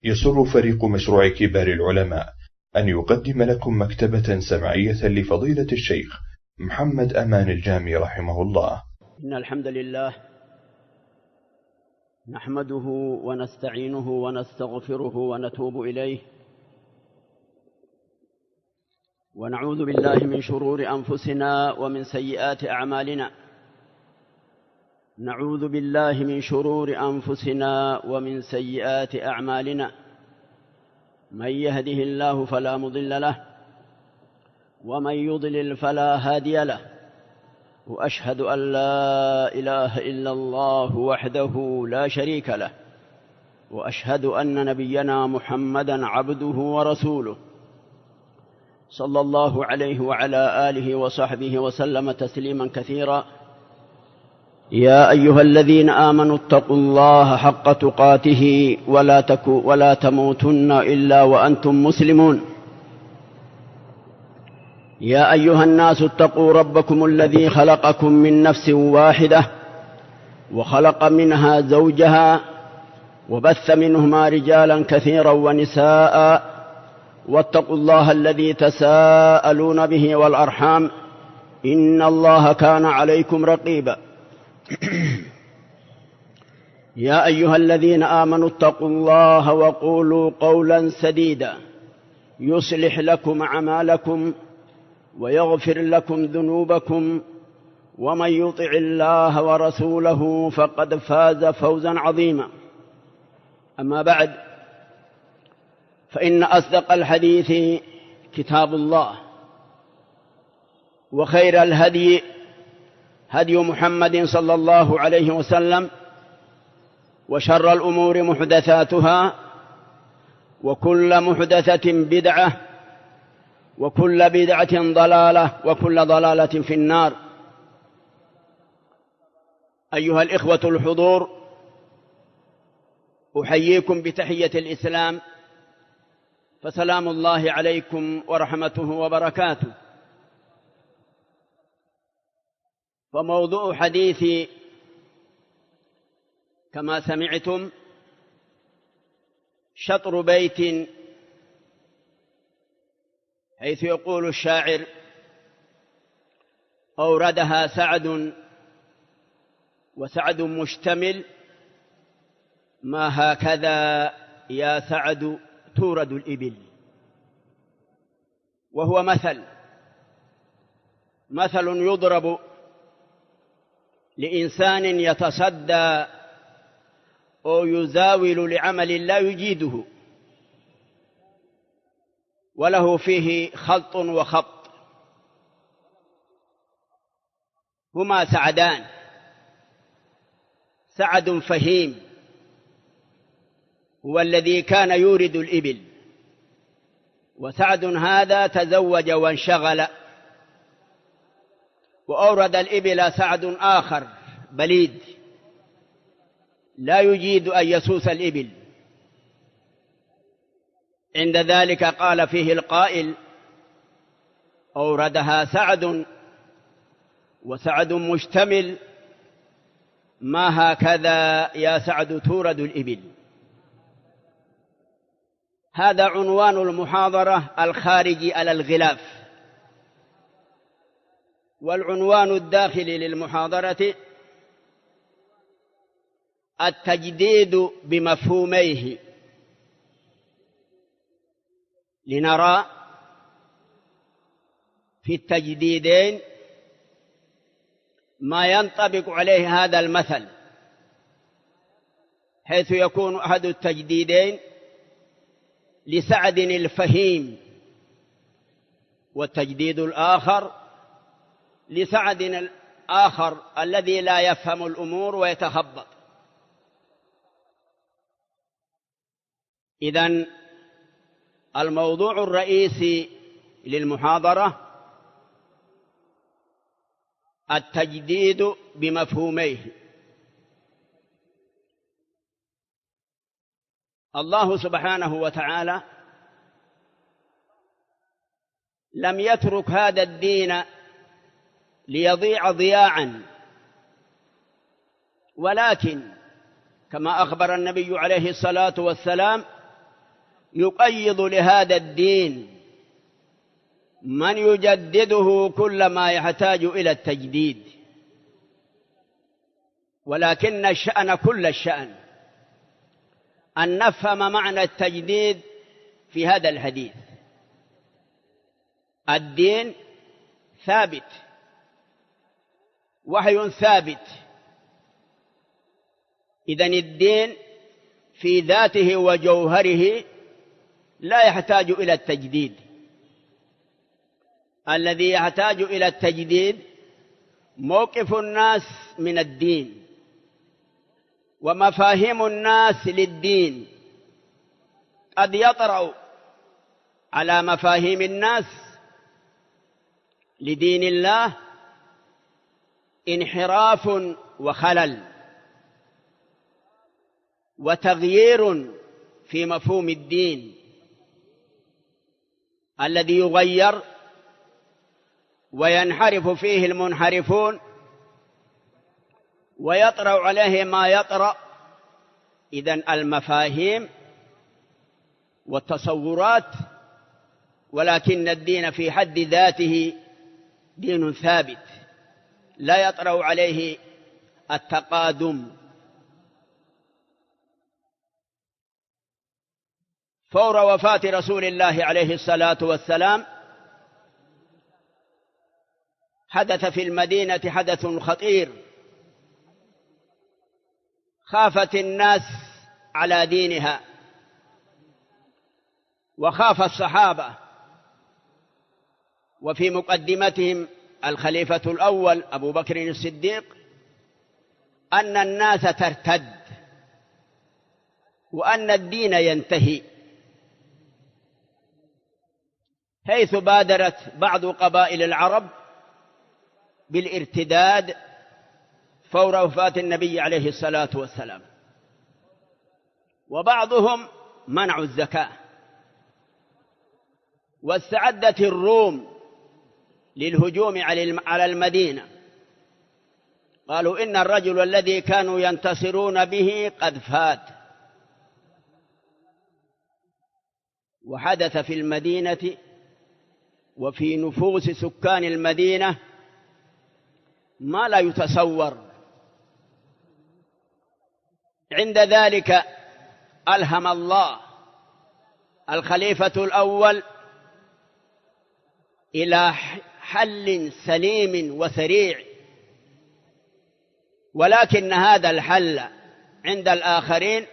يسر فريق مشروع كبار العلماء أن يقدم لكم مكتبة سمعية لفضيلة الشيخ محمد أمان الجامي رحمه الله. إن الحمد لله نحمده ونستعينه ونستغفره ونتوب إليه، ونعوذ بالله من شرور أنفسنا ومن سيئات أعمالنا. نعوذ بالله من شرور أنفسنا ومن سيئات أعمالنا. من يهده الله فلا مضل له، ومن يضلل فلا هادي له. وأشهد أن لا إله إلا الله وحده لا شريك له، وأشهد أن نبينا محمدًا عبده ورسوله، صلى الله عليه وعلى آله وصحبه وسلم تسليمًا كثيرا. يا أيها الذين آمنوا اتقوا الله حق تقاته ولا تموتن إلا وأنتم مسلمون. يا أيها الناس اتقوا ربكم الذي خلقكم من نفس واحدة، وخلق منها زوجها، وبث منهما رجالا كثيرا ونساء، واتقوا الله الذي تساءلون به والأرحام، إن الله كان عليكم رقيبا. يا أيها الذين آمنوا اتقوا الله وقولوا قولا سديدا يصلح لكم أعمالكم ويغفر لكم ذنوبكم، ومن يطع الله ورسوله فقد فاز فوزا عظيما. أما بعد، فإن أصدق الحديث كتاب الله، وخير الهدي هدي محمد صلى الله عليه وسلم، وشر الأمور محدثاتها، وكل محدثة بدعة، وكل بدعة ضلالة، وكل ضلالة في النار. أيها الإخوة الحضور، أحييكم بتحية الإسلام، فسلام الله عليكم ورحمته وبركاته. فموضوع حديثي كما سمعتم شطر بيت، حيث يقول الشاعر: أوردها سعد وسعد مشتمل، ما هكذا يا سعد تورد الإبل. وهو مثل يضرب لإنسان يتصدى أو يزاول لعمل لا يجيده، وله فيه خلط وخبط. هما سعدان: سعد فهيم هو الذي كان يورد الإبل، وسعد هذا تزوج وانشغل وأورد الإبل سعد آخر بليد لا يجيد أن يسوس الإبل. عند ذلك قال فيه القائل: أوردها سعد وسعد مشتمل، ما هكذا يا سعد تورد الإبل. هذا عنوان المحاضرة الخارجي على الغلاف. والعنوان الداخلي للمحاضرة: التجديد بمفهوميه. لنرى في التجديدين ما ينطبق عليه هذا المثل، حيث يكون أحد التجديدين لسعد الفهيم، والتجديد الآخر لسعد الآخر الذي لا يفهم الأمور ويتخبط. إذن الموضوع الرئيسي للمحاضرة التجديد بمفهوميه. الله سبحانه وتعالى لم يترك هذا الدين ليضيع ضياعا، ولكن كما أخبر النبي عليه الصلاة والسلام: يقيض لهذا الدين من يجدده كلما يحتاج إلى التجديد، ولكن الشأن كل الشأن أن نفهم معنى التجديد في هذا الحديث. الدين ثابت، وحي ثابت، إذن الدين في ذاته وجوهره لا يحتاج إلى التجديد. الذي يحتاج إلى التجديد موقف الناس من الدين ومفاهيم الناس للدين. قد يطرأ على مفاهيم الناس لدين الله انحراف وخلل وتغيير في مفهوم الدين الذي يغير وينحرف فيه المنحرفون ويطرأ عليه ما يطرأ. إذن المفاهيم والتصورات، ولكن الدين في حد ذاته دين ثابت لا يطرأ عليه التقادم. فور وفاة رسول الله عليه الصلاة والسلام حدث في المدينة حدث خطير، خافت الناس على دينها وخاف الصحابة، وفي مقدمتهم الخليفة الأول أبو بكر الصديق، أن الناس ترتد وأن الدين ينتهي، حيث بادرت بعض قبائل العرب بالارتداد فور وفاة النبي عليه الصلاة والسلام، وبعضهم منعوا الزكاة. واستعدت الروم للهجوم على المدينة، قالوا إن الرجل الذي كانوا ينتصرون به قد فات. وحدث في المدينة وفي نفوس سكان المدينة ما لا يتصور. عند ذلك ألهم الله الخليفة الأول إلى حل سليم وسريع، ولكن هذا الحل عند الآخرين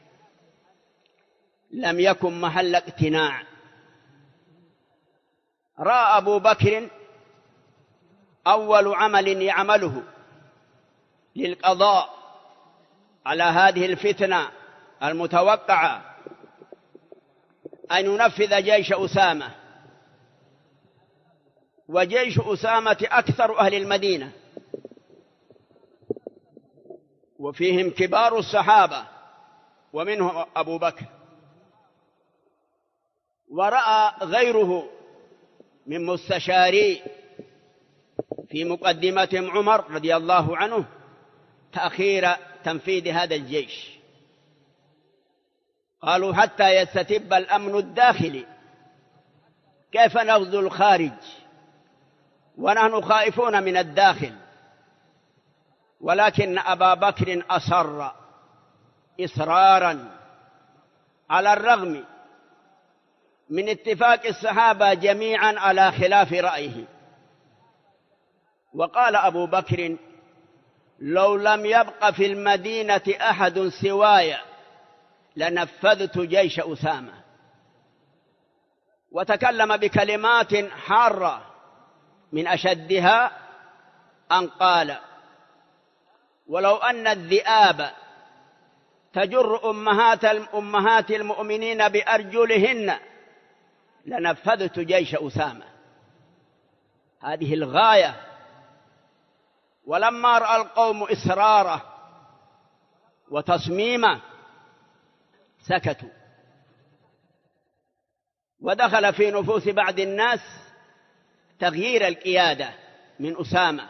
لم يكن محل اقتناع. رأى أبو بكر أول عمل يعمله للقضاء على هذه الفتنة المتوقعة أن ينفذ جيش أسامة، وجيش أسامة أكثر أهل المدينة وفيهم كبار الصحابة ومنهم أبو بكر، ورأى غيره من مستشاري في مقدمتهم عمر رضي الله عنه تأخير تنفيذ هذا الجيش. قالوا حتى يستتب الأمن الداخلي، كيف نغزو الخارج ونحن خائفون من الداخل؟ ولكن أبا بكر أصر إصرارا على الرغم من اتفاق الصحابة جميعا على خلاف رأيه. وقال أبو بكر: لو لم يبق في المدينة أحد سواي لنفذت جيش أسامة. وتكلم بكلمات حارة من أشدها أن قال: ولو أن الذئاب تجر أمهات المؤمنين بأرجلهن لنفذت جيش أسامة. هذه الغاية. ولما رأى القوم إصراره وتصميمه سكتوا، ودخل في نفوس بعض الناس تغيير القيادة من أسامة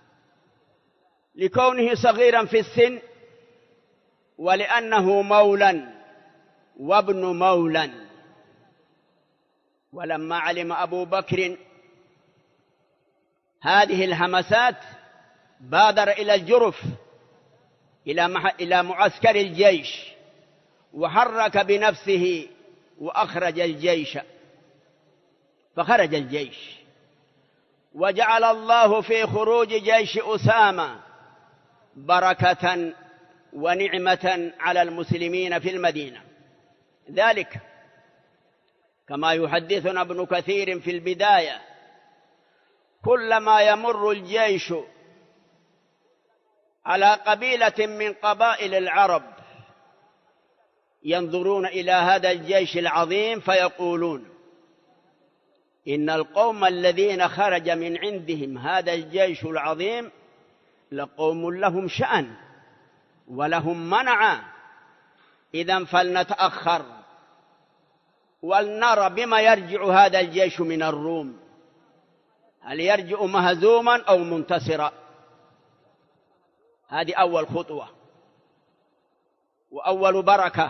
لكونه صغيرا في السن، ولأنه مولا وابن مولا ولما علم أبو بكر هذه الهمسات بادر إلى الجرف، إلى معسكر الجيش، وحرك بنفسه وأخرج الجيش. فخرج الجيش، وجعل الله في خروج جيش أسامة بركة ونعمة على المسلمين في المدينة. ذلك كما يحدثنا ابن كثير في البداية: كلما يمر الجيش على قبيلة من قبائل العرب ينظرون إلى هذا الجيش العظيم فيقولون: إن القوم الذين خرج من عندهم هذا الجيش العظيم لقوم لهم شأن ولهم منع، إذن فلنتأخر ولنرى بما يرجع هذا الجيش من الروم، هل يرجع مهزوما أو منتصرا. هذه أول خطوة وأول بركة.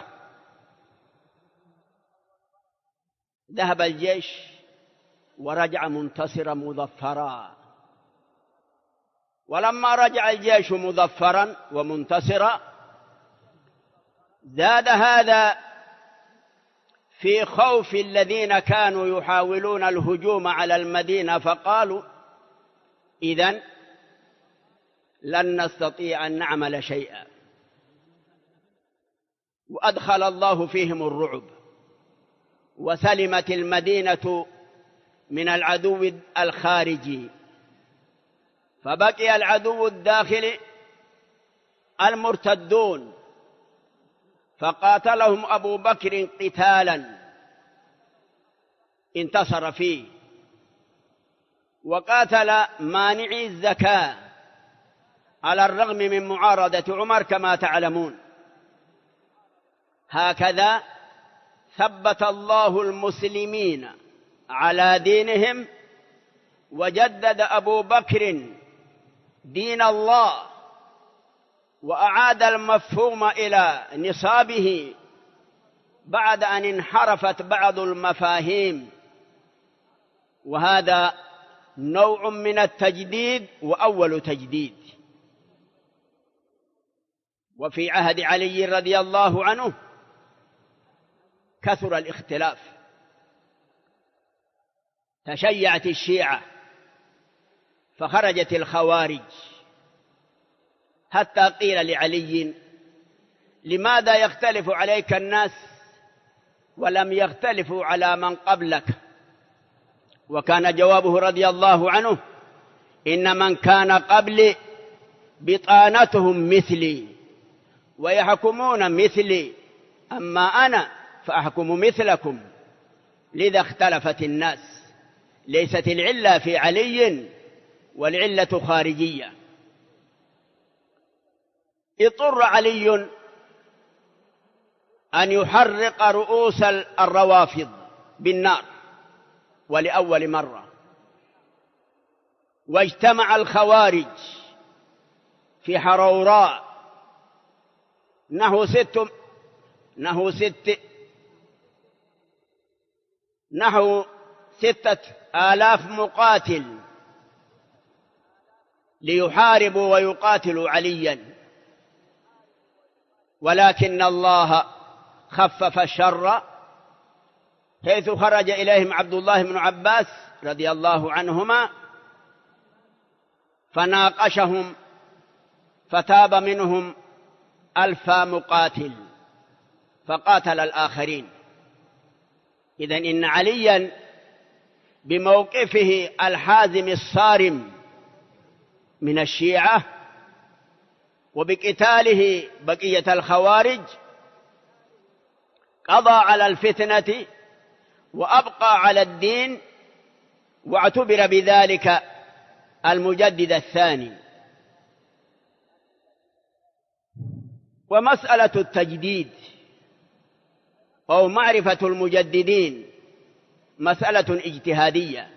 ذهب الجيش ورجع منتصرا مظفرا. ولما رجع الجيش مظفرا ومنتصرا زاد هذا في خوف الذين كانوا يحاولون الهجوم على المدينة، فقالوا: إذن لن نستطيع أن نعمل شيئا. وأدخل الله فيهم الرعب، وسلمت المدينة من العدو الخارجي، فبقي العدو الداخلي المرتدون، فقاتلهم أبو بكر قتالا انتصر فيه، وقاتل مانعي الزكاة على الرغم من معارضة عمر كما تعلمون. هكذا ثبت الله المسلمين على دينهم، وجدد أبو بكر دين الله، وأعاد المفهوم إلى نصابه بعد أن انحرفت بعض المفاهيم. وهذا نوع من التجديد وأول تجديد. وفي عهد علي رضي الله عنه كثر الاختلاف، تشيعت الشيعة فخرجت الخوارج، حتى قيل لعلي: لماذا يختلف عليك الناس ولم يختلفوا على من قبلك؟ وكان جوابه رضي الله عنه: إن من كان قبلي بطانتهم مثلي ويحكمون مثلي، أما أنا فأحكم مثلكم، لذا اختلفت الناس. ليست العلة في علي، والعلة خارجية. اضطر علي أن يحرق رؤوس الروافض بالنار ولأول مرة، واجتمع الخوارج في حروراء نحو 6,000 مقاتل ليحاربوا ويقاتلوا عليا، ولكن الله خفف الشر، حيث خرج إليهم عبد الله بن عباس رضي الله عنهما فناقشهم، فتاب منهم 1000 مقاتل فقاتل الآخرين. إذن إن عليا بموقفه الحازم الصارم من الشيعة وبقتاله بقية الخوارج قضى على الفتنة وأبقى على الدين، واعتبر بذلك المجدد الثاني. ومسألة التجديد أو معرفة المجددين مسألة اجتهادية،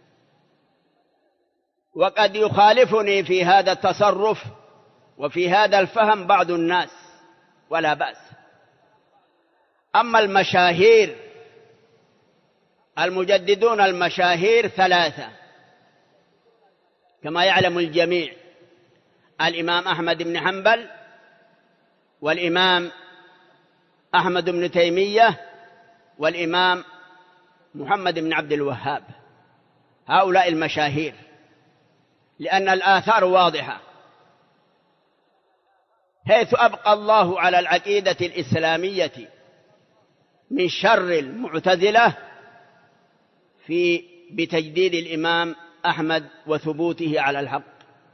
وقد يخالفني في هذا التصرف وفي هذا الفهم بعض الناس، ولا بأس. أما المشاهير المجددون المشاهير ثلاثة كما يعلم الجميع: الإمام أحمد بن حنبل، والإمام أحمد بن تيمية، والإمام محمد بن عبد الوهاب. هؤلاء المشاهير، لأن الآثار واضحة، حيث أبقى الله على العقيدة الإسلامية من شر المعتزلة بتجديد الإمام أحمد وثبوته على الحق،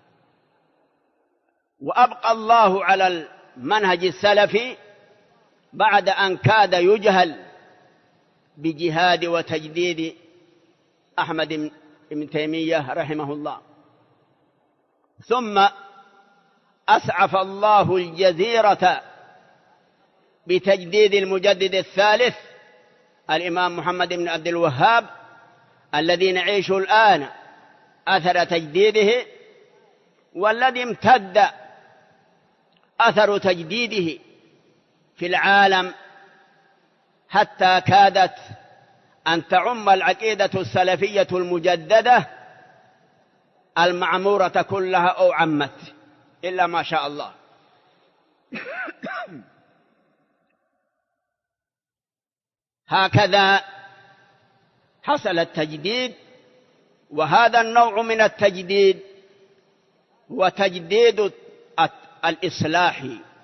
وأبقى الله على المنهج السلفي بعد أن كاد يجهل بجهاد وتجديد أحمد بن تيمية رحمه الله. ثم أسعف الله الجزيرة بتجديد المجدد الثالث الإمام محمد بن عبد الوهاب، الذي نعيش الآن أثر تجديده، والذي امتد أثر تجديده في العالم حتى كادت أن تعم العقيدة السلفية المجددة المعمورة كلها أو عمت إلا ما شاء الله. هكذا حصل التجديد، وهذا النوع من التجديد هو تجديد الإصلاح.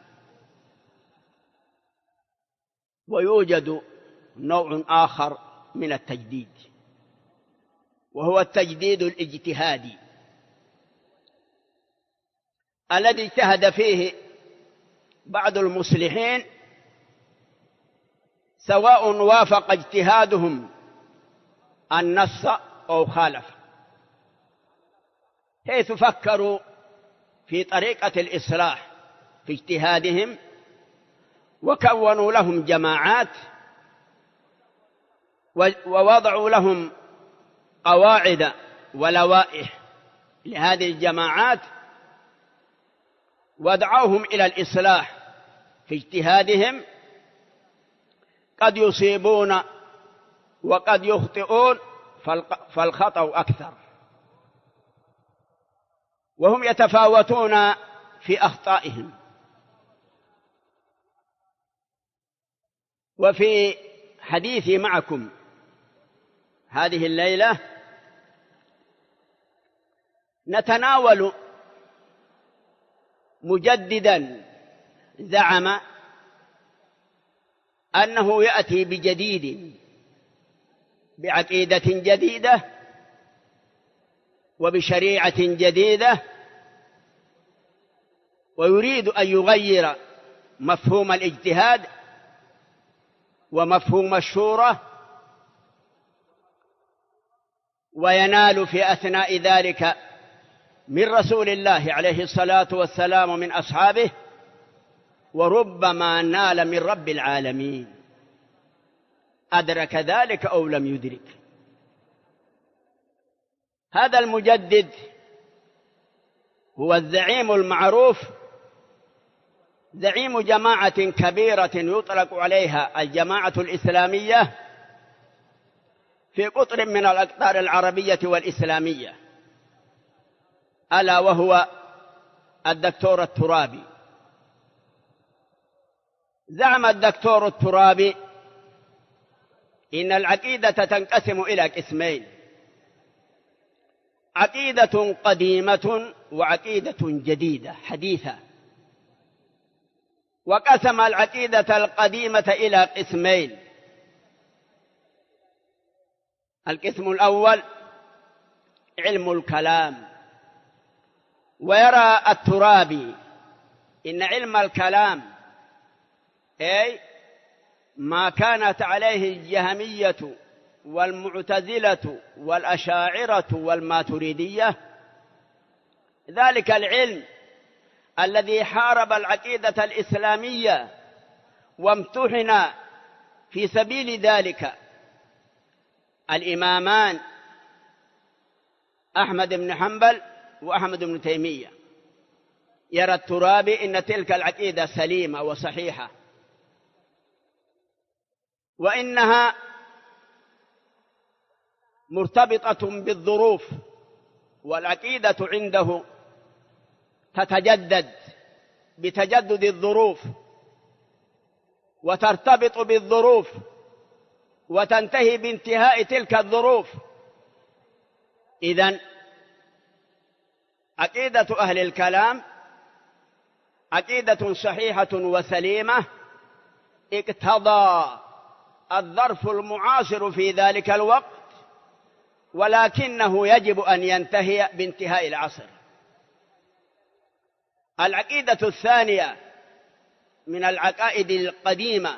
ويوجد نوع آخر من التجديد، وهو التجديد الاجتهادي الذي اجتهد فيه بعض المصلحين، سواء وافق اجتهادهم النص أو خالف، حيث فكروا في طريقة الإصلاح في اجتهادهم، وكونوا لهم جماعات، ووضعوا لهم قواعد ولوائح لهذه الجماعات، ودعوهم إلى الإصلاح في اجتهادهم. قد يصيبون وقد يخطئون، فالخطأ أكثر، وهم يتفاوتون في أخطائهم. وفي حديثي معكم هذه الليلة نتناول مجددا زعم أنه يأتي بجديد، بعقيدة جديدة وبشريعة جديدة، ويريد أن يغير مفهوم الاجتهاد ومفهوم الشورى، وينال في أثناء ذلك من رسول الله عليه الصلاة والسلام ومن أصحابه، وربما نال من رب العالمين، أدرك ذلك أو لم يدرك. هذا المجدد هو الزعيم المعروف، زعيم جماعة كبيرة يطلق عليها الجماعة الإسلامية في قطر من الأقطار العربية والإسلامية، ألا وهو الدكتور الترابي. زعم الدكتور الترابي إن العقيدة تنقسم إلى قسمين: عقيدة قديمة وعقيدة جديدة حديثة. وقسم العقيدة القديمة إلى قسمين: القسم الأول علم الكلام. ويرى الترابي إن علم الكلام أي ما كانت عليه الجهمية والمعتزلة والأشاعرة والماتريدية، ذلك العلم الذي حارب العقيدة الإسلامية وامتحن في سبيل ذلك الإمامان أحمد بن حنبل وأحمد بن تيمية. يرى الترابي إن تلك العقيدة سليمة وصحيحة، وإنها مرتبطة بالظروف، والعقيدة عنده تتجدد بتجدد الظروف، وترتبط بالظروف، وتنتهي بانتهاء تلك الظروف. إذن عقيدة أهل الكلام عقيدة صحيحة وسليمة، اقتضى الظرف المعاصر في ذلك الوقت، ولكنه يجب أن ينتهي بانتهاء العصر. العقيدة الثانية من العقائد القديمة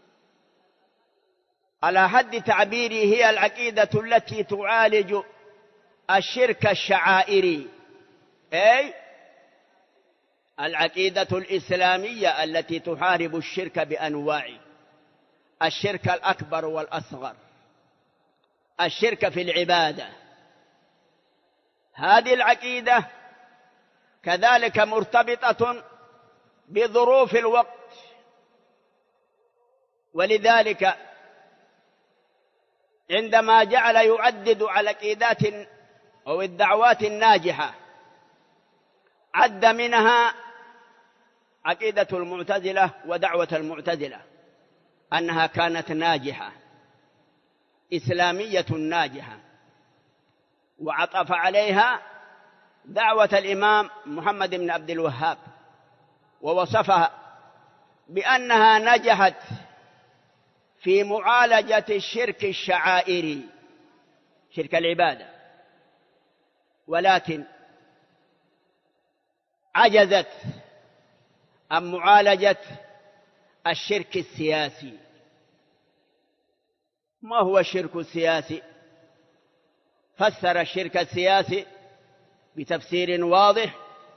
على حد تعبيره هي العقيدة التي تعالج الشرك الشعائري، أي العقيدة الإسلامية التي تحارب الشرك بأنواعه: الشرك الأكبر والأصغر، الشرك في العبادة. هذه العقيدة كذلك مرتبطة بظروف الوقت، ولذلك عندما جعل يعدد على عقيدات أو الدعوات الناجحة عد منها عقيدة المعتزلة ودعوة المعتزلة أنها كانت ناجحة إسلامية ناجحة، وعطف عليها دعوة الإمام محمد بن عبد الوهاب، ووصفها بأنها نجحت في معالجة الشرك الشعائري، شرك العبادة، ولكن عجزت عن معالجة الشرك السياسي. ما هو الشرك السياسي؟ فسر الشرك السياسي بتفسير واضح،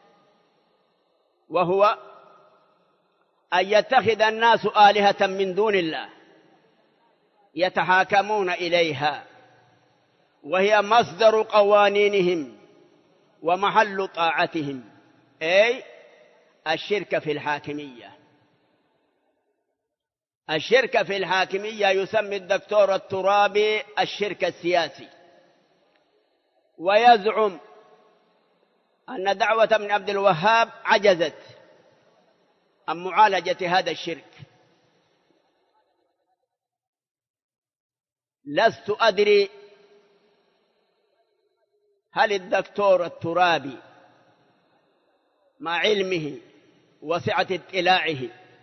وهو أن يتخذ الناس آلهة من دون الله يتحاكمون إليها، وهي مصدر قوانينهم ومحل طاعتهم، أي الشرك في الحاكمية. الشرك في الحاكمية يسمي الدكتور الترابي الشرك السياسي، ويزعم أن دعوة ابن عبد الوهاب عجزت عن معالجة هذا الشرك. لست أدري هل الدكتور الترابي مع علمه وسعة اطلاعه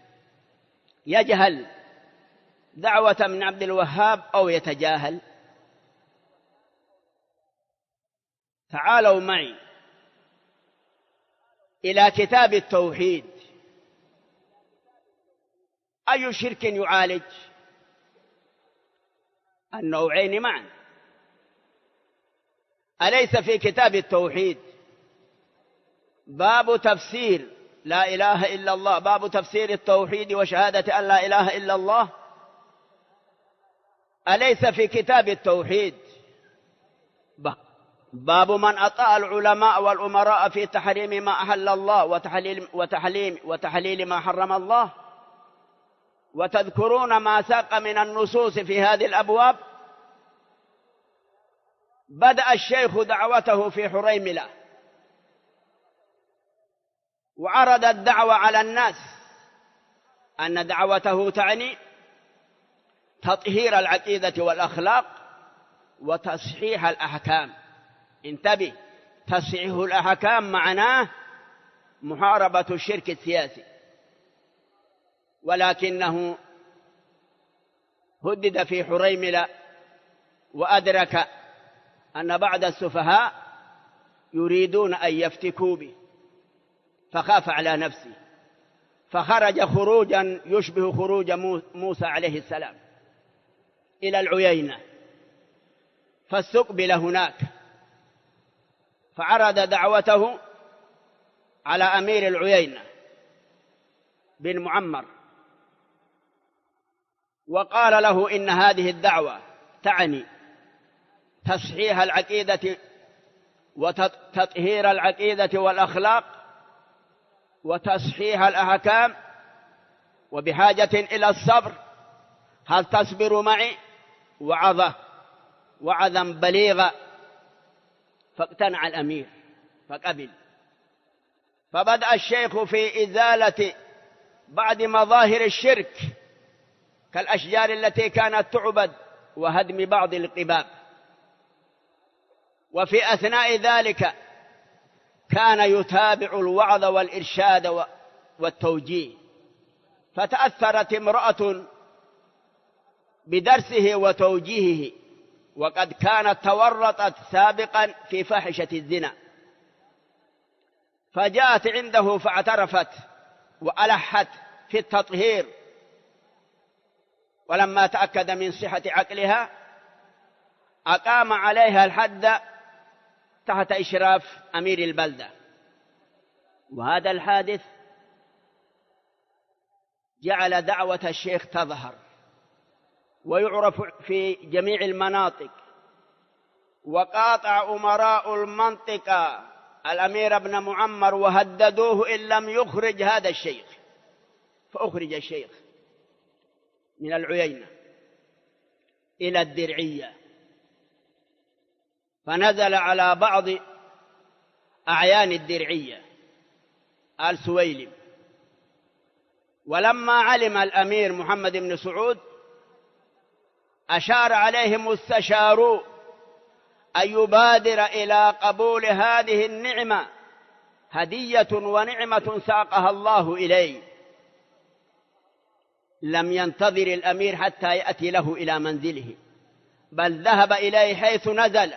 يجهل دعوة ابن عبد الوهاب أو يتجاهل؟ تعالوا معي إلى كتاب التوحيد. أي شرك يعالج؟ النوعين معا. أليس في كتاب التوحيد باب تفسير لا إله إلا الله، باب تفسير التوحيد وشهادة أن لا إله إلا الله؟ أليس في كتاب التوحيد باب من أطاع العلماء والأمراء في تحريم ما أحل الله وتحليل ما حرم الله؟ وتذكرون ما ساق من النصوص في هذه الأبواب. بدأ الشيخ دعوته في حريملة وعرض الدعوة على الناس أن دعوته تعني تطهير العقيدة والأخلاق وتصحيح الأحكام. انتبه، تصحيح الأحكام معناه محاربة الشرك السياسي، ولكنه هدد في حريملة وأدرك أن بعض السفهاء يريدون أن يفتكوا به، فخاف على نفسه، فخرج خروجا يشبه خروج موسى عليه السلام إلى العيينة، فاستقبل هناك، فعرض دعوته على أمير العيينة بن معمر، وقال له إن هذه الدعوة تعني تصحيح العقيدة وتطهير العقيدة والأخلاق وتصحيح الأحكام، وبحاجة إلى الصبر، هل تصبر معي؟ وعظه وعظا بليغا، فاقتنع الأمير فقبل. فبدأ الشيخ في إزالة بعض مظاهر الشرك كالأشجار التي كانت تعبد وهدم بعض القباب. وفي أثناء ذلك كان يتابع الوعظ والإرشاد والتوجيه، فتأثرت امرأة بدرسه وتوجيهه، وقد كانت تورطت سابقا في فاحشة الزنا، فجاءت عنده فاعترفت وألحت في التطهير. ولما تأكد من صحة عقلها أقام عليها الحد تحت إشراف أمير البلدة. وهذا الحادث جعل دعوة الشيخ تظهر ويعرف في جميع المناطق. وقاطع أمراء المنطقة الأمير ابن معمر وهددوه إن لم يخرج هذا الشيخ، فأخرج الشيخ من العيينة إلى الدرعية، فنزل على بعض أعيان الدرعية آل سويلم. ولما علم الأمير محمد بن سعود أشار عليه مستشارو أن يبادر إلى قبول هذه النعمة، هدية ونعمة ساقها الله إليه. لم ينتظر الأمير حتى يأتي له إلى منزله، بل ذهب إليه حيث نزل،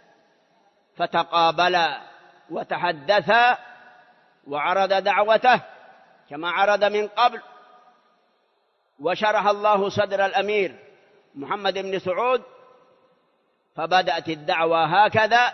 فتقابلا وتحدثا وعرض دعوته كما عرض من قبل. وشرح الله صدر الأمير محمد بن سعود، فبدأت الدعوة هكذا: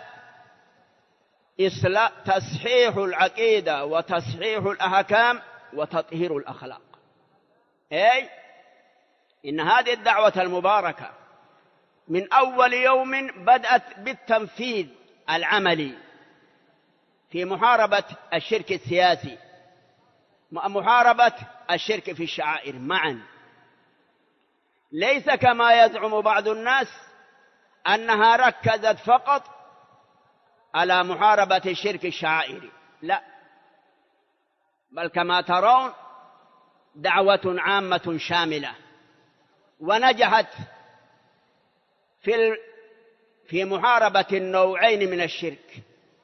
تصحيح العقيدة وتصحيح الأحكام وتطهير الأخلاق. أي إن هذه الدعوة المباركة من أول يوم بدأت بالتنفيذ العملي في محاربة الشرك السياسي ومحاربة الشرك في الشعائر معا، ليس كما يزعم بعض الناس أنها ركزت فقط على محاربة الشرك الشعائري، لا، بل كما ترون دعوة عامة شاملة، ونجحت في محاربة النوعين من الشرك.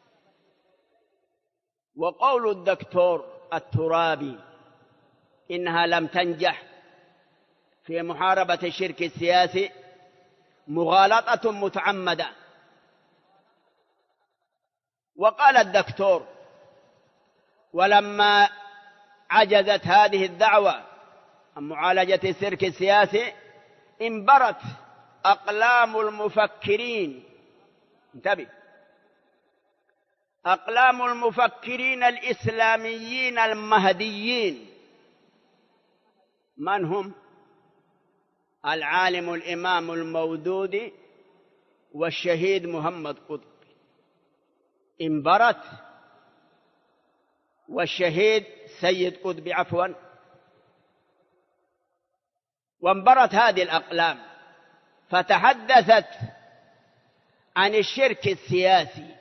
وقول الدكتور الترابي إنها لم تنجح في محاربة الشرك السياسي مغالطة متعمدة. وقال الدكتور: ولما عجزت هذه الدعوة عن معالجة الشرك السياسي انبرت أقلام المفكرين، انتبه، أقلام المفكرين الإسلاميين المهديين. من هم؟ العالم الإمام المودودي والشهيد محمد قطب، انبرت، والشهيد سيد قطب عفوا. وانبرت هذه الأقلام فتحدثت عن الشرك السياسي،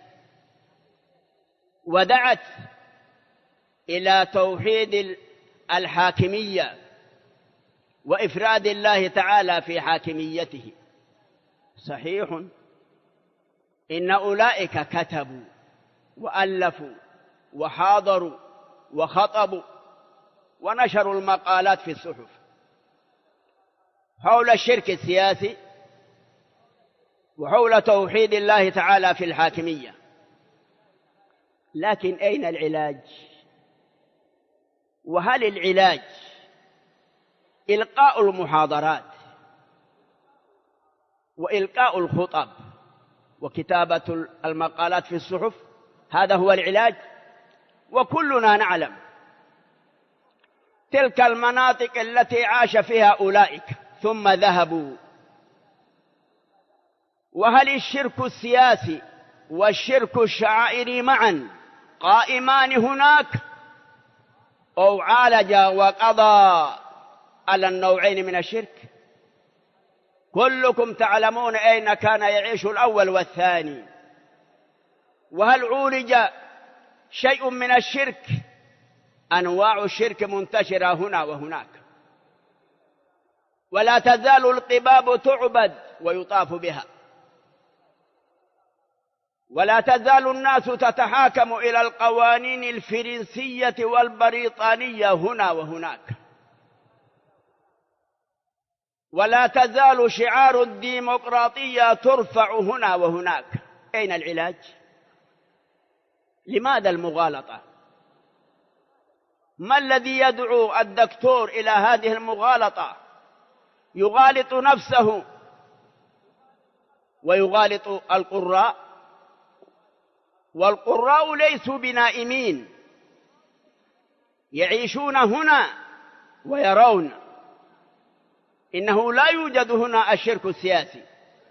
ودعت إلى توحيد الحاكمية وإفراد الله تعالى في حاكميته. صحيح إن أولئك كتبوا وألفوا وحاضروا وخطبوا ونشروا المقالات في الصحف حول الشرك السياسي وحول توحيد الله تعالى في الحاكمية، لكن أين العلاج؟ وهل العلاج إلقاء المحاضرات وإلقاء الخطب وكتابة المقالات في الصحف؟ هذا هو العلاج؟ وكلنا نعلم تلك المناطق التي عاش فيها أولئك ثم ذهبوا. وهل الشرك السياسي والشرك الشعائري معا قائمان هناك، أو عالج وقضى على النوعين من الشرك؟ كلكم تعلمون أين كان يعيش الأول والثاني، وهل عولج شيء من الشرك؟ أنواع الشرك منتشرة هنا وهناك، ولا تزال القباب تعبد ويطاف بها، ولا تزال الناس تتحاكم إلى القوانين الفرنسية والبريطانية هنا وهناك، ولا تزال شعار الديمقراطية ترفع هنا وهناك. أين العلاج؟ لماذا المغالطة؟ ما الذي يدعو الدكتور إلى هذه المغالطة؟ يغالط نفسه ويغالط القراء، والقراء ليسوا بنائمين، يعيشون هنا ويرون إنه لا يوجد هنا الشرك السياسي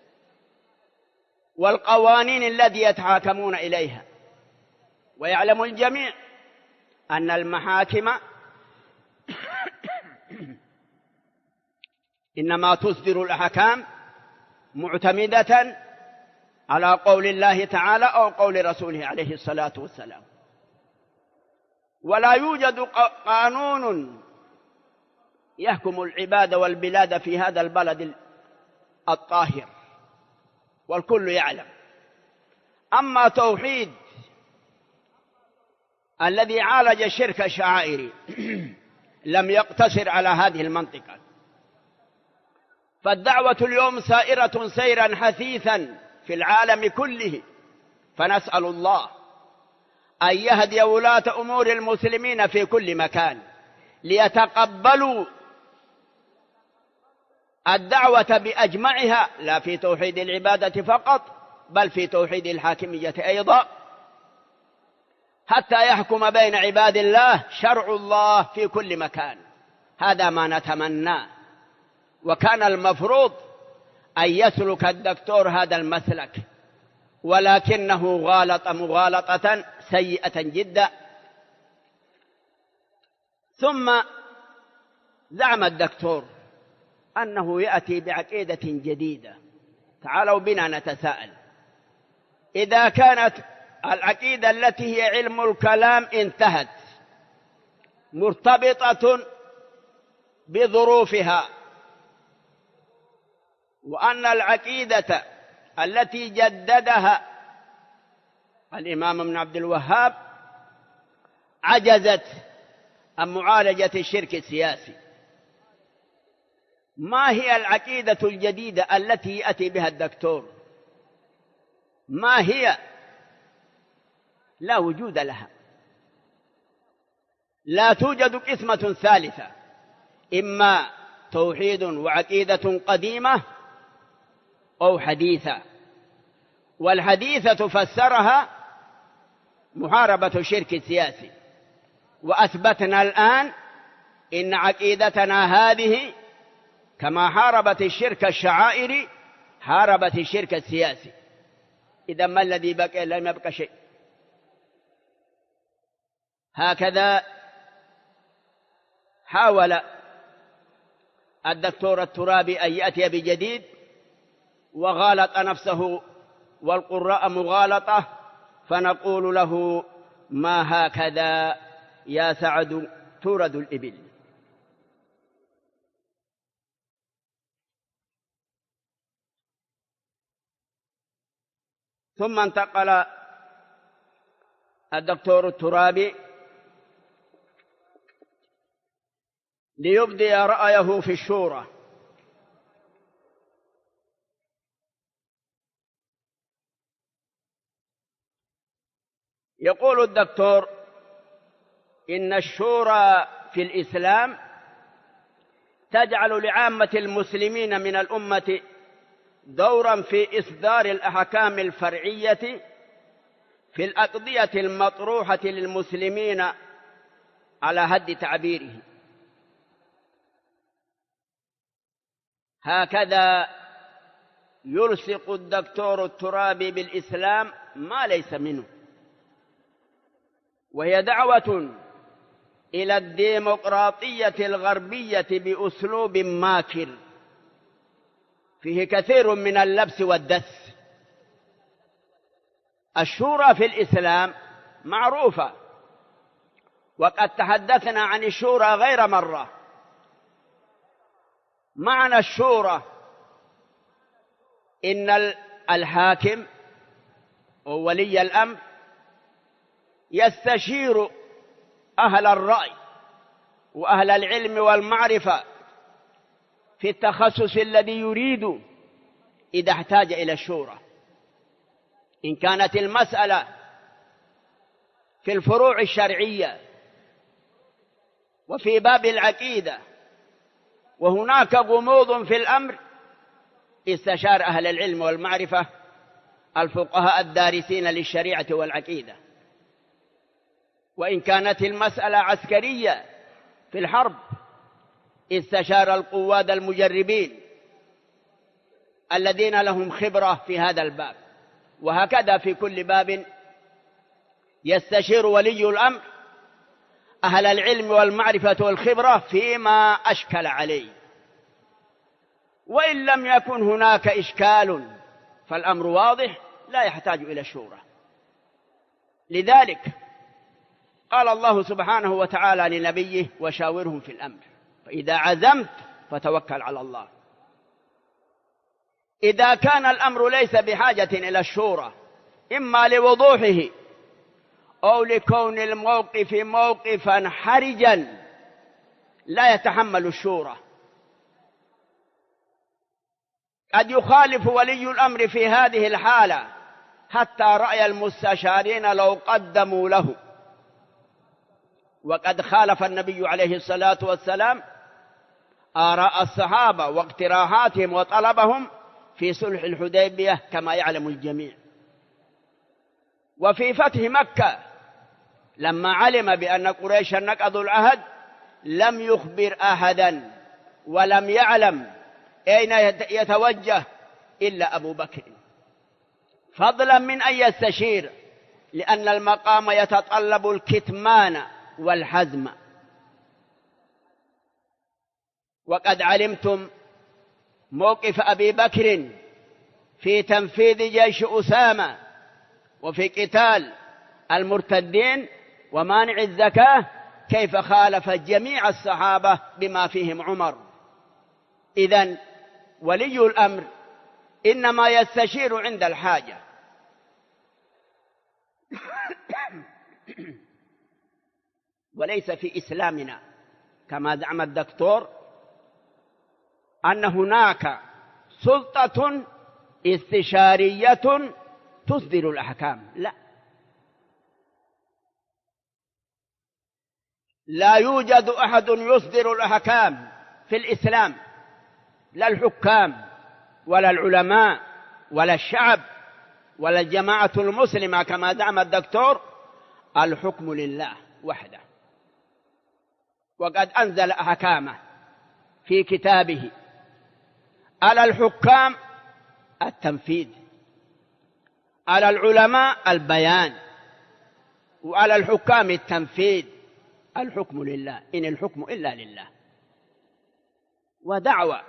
والقوانين التي يتحاكمون إليها. ويعلم الجميع أن المحاكم إنما تصدر الأحكام معتمدة على قول الله تعالى أو قول رسوله عليه الصلاة والسلام، ولا يوجد قانون يحكم العباد والبلاد في هذا البلد الطاهر، والكل يعلم. أما توحيد الذي عالج الشرك الشعائري لم يقتصر على هذه المنطقة، فالدعوة اليوم سائرة سيرا حثيثا في العالم كله، فنسأل الله أن يهدي ولاة أمور المسلمين في كل مكان ليتقبلوا الدعوة بأجمعها، لا في توحيد العبادة فقط بل في توحيد الحاكمية أيضا، حتى يحكم بين عباد الله شرع الله في كل مكان. هذا ما نتمناه، وكان المفروض أن يسلك الدكتور هذا المسلك، ولكنه غالط مغالطة سيئة جدا. ثم زعم الدكتور أنه يأتي بعقيدة جديدة. تعالوا بنا نتساءل، إذا كانت العقيدة التي هي علم الكلام انتهت مرتبطة بظروفها، وأن العقيدة التي جددها الإمام ابن عبد الوهاب عجزت عن معالجة الشرك السياسي، ما هي العقيدة الجديدة التي يأتي بها الدكتور؟ ما هي؟ لا وجود لها، لا توجد قسمة ثالثة، إما توحيد وعقيدة قديمة أو حديثة، والحديثة فسرها محاربة الشرك السياسي، وأثبتنا الآن إن عقيدتنا هذه كما حاربت الشرك الشعائري حاربت الشرك السياسي. إذا ما الذي بقي؟ لم يبقى شيء. هكذا حاول الدكتور الترابي أن يأتي بجديد، وغالط نفسه والقراء مغالطة، فنقول له ما هكذا يا سعد تورد الإبل. ثم انتقل الدكتور الترابي ليبدي رأيه في الشورى، يقول الدكتور إن الشورى في الإسلام تجعل لعامة المسلمين من الأمة دورا في إصدار الأحكام الفرعية في الأقضية المطروحة للمسلمين على حد تعبيره. هكذا يلصق الدكتور الترابي بالإسلام ما ليس منه، وهي دعوة إلى الديمقراطية الغربية بأسلوب ماكر فيه كثير من اللبس والدس. الشورى في الإسلام معروفة، وقد تحدثنا عن الشورى غير مرة. معنى الشورى إن الحاكم وولي الأمر يستشير أهل الرأي وأهل العلم والمعرفة في التخصص الذي يريد إذا احتاج إلى الشورى. إن كانت المسألة في الفروع الشرعية وفي باب العقيدة وهناك غموض في الأمر، استشار أهل العلم والمعرفة الفقهاء الدارسين للشريعة والعقيدة. وإن كانت المسألة عسكرية في الحرب، استشار القواد المجربين الذين لهم خبرة في هذا الباب. وهكذا في كل باب يستشير ولي الأمر أهل العلم والمعرفة والخبرة فيما أشكل عليه. وإن لم يكن هناك إشكال فالأمر واضح لا يحتاج إلى الشورى. لذلك قال الله سبحانه وتعالى لنبيه: وشاورهم في الأمر فإذا عزمت فتوكل على الله. إذا كان الأمر ليس بحاجة إلى الشورى، إما لوضوحه أو لكون الموقف موقفا حرجا لا يتحمل الشورى، قد يخالف ولي الأمر في هذه الحالة حتى رأي المستشارين لو قدموا له. وقد خالف النبي عليه الصلاة والسلام آراء الصحابة واقتراحاتهم وطلبهم في صلح الحديبية كما يعلم الجميع. وفي فتح مكة لما علم بأن قريشا نقضوا العهد لم يخبر أحدا ولم يعلم أين يتوجه إلا أبو بكر، فضلا من أن يستشير، لأن المقام يتطلب الكتمان والحزم. وقد علمتم موقف أبي بكر في تنفيذ جيش أسامة وفي قتال المرتدين ومانع الزكاة، كيف خالف جميع الصحابة بما فيهم عمر. إذن ولي الأمر إنما يستشير عند الحاجة. وليس في إسلامنا كما زعم الدكتور أن هناك سلطة استشارية تصدر الأحكام. لا يوجد أحد يصدر الأحكام في الإسلام، لا الحكام ولا العلماء ولا الشعب ولا الجماعة المسلمة كما زعم الدكتور. الحكم لله وحده، وقد أنزل أحكامه في كتابه. على الحكام التنفيذ، على العلماء البيان، وعلى الحكام التنفيذ. الحكم لله، إن الحكم إلا لله. ودعوى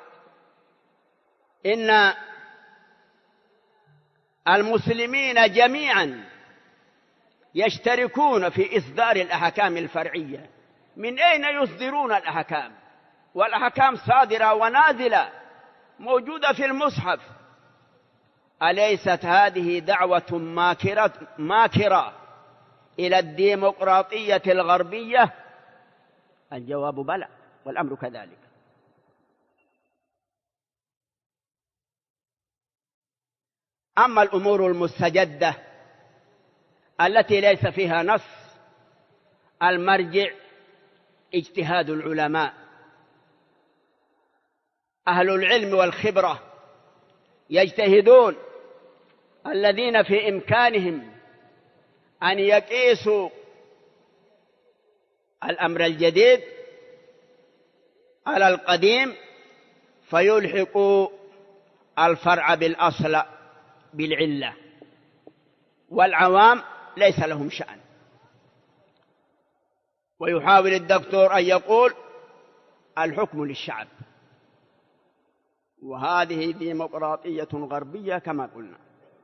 إن المسلمين جميعا يشتركون في إصدار الأحكام الفرعية. من أين يصدرون الأحكام؟ والأحكام صادرة ونازلة موجودة في المصحف. أليست هذه دعوة ماكرة إلى الديمقراطية الغربية؟ الجواب بلى، والأمر كذلك. أما الأمور المستجدة التي ليس فيها نص، المرجع اجتهاد العلماء أهل العلم والخبرة، يجتهدون الذين في إمكانهم أن يقيسوا الأمر الجديد على القديم فيلحقوا الفرع بالأصل بالعلة، والعوام ليس لهم شأن. ويحاول الدكتور أن يقول الحكم للشعب. وهذه ديمقراطية غربية كما قلنا.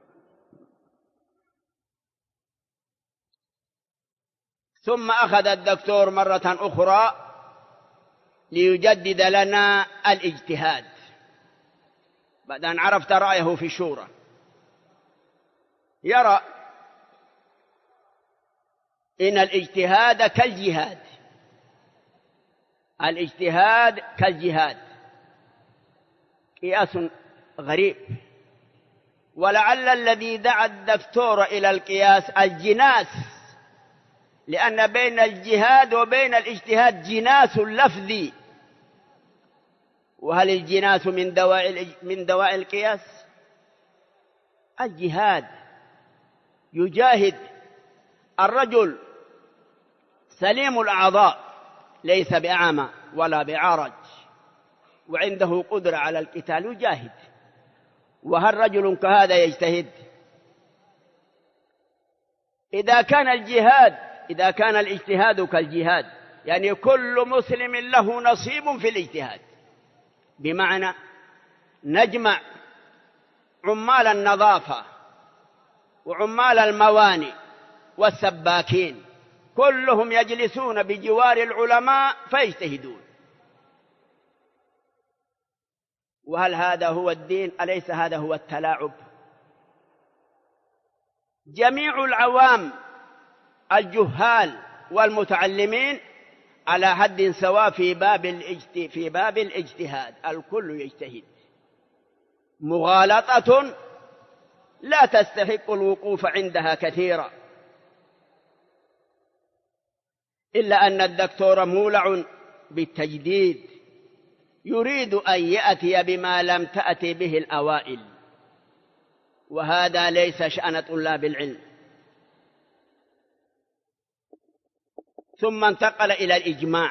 ثم أخذ الدكتور مرة أخرى ليجدد لنا الاجتهاد بعد أن عرفت رأيه في الشورى. يرى إن الاجتهاد كالجهاد، الاجتهاد كالجهاد، قياس غريب. ولعل الذي دعا الدكتور إلى القياس الجناس، لأن بين الجهاد وبين الاجتهاد جناس لفظي. وهل الجناس من دواعي القياس؟ الجهاد يجاهد الرجل سليم الأعضاء ليس بأعمى ولا بعرج وعنده قدرة على القتال يجاهد. وهل رجل كهذا يجتهد؟ إذا كان الاجتهاد كالجهاد، يعني كل مسلم له نصيب في الاجتهاد، بمعنى نجمع عمال النظافة وعمال الموانئ والسباكين كلهم يجلسون بجوار العلماء فيجتهدون. وهل هذا هو الدين؟ أليس هذا هو التلاعب؟ جميع العوام الجهال والمتعلمين على حد سواء في باب الاجتهاد، الكل يجتهد. مغالطة لا تستحق الوقوف عندها كثيرا، إلا أن الدكتور مولع بالتجديد، يريد أن يأتي بما لم تأتي به الأوائل، وهذا ليس شأن طلاب العلم. ثم انتقل إلى الإجماع.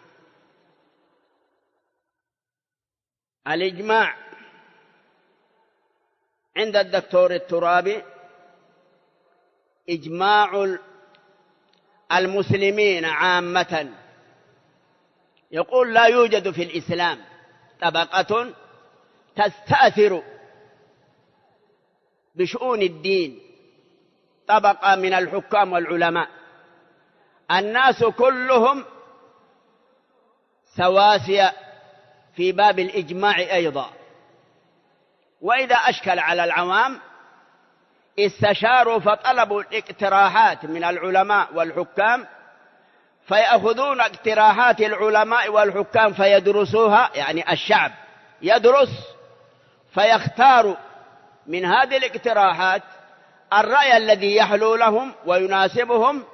الإجماع عند الدكتور الترابي إجماع المسلمين عامة. يقول لا يوجد في الإسلام طبقة تستأثر بشؤون الدين، طبقة من الحكام والعلماء، الناس كلهم سواسية في باب الإجماع أيضا. وإذا أشكل على العوام استشاروا فطلبوا الاقتراحات من العلماء والحكام، فيأخذون اقتراحات العلماء والحكام فيدرسوها، يعني الشعب يدرس فيختار من هذه الاقتراحات الرأي الذي يحلو لهم ويناسبهم.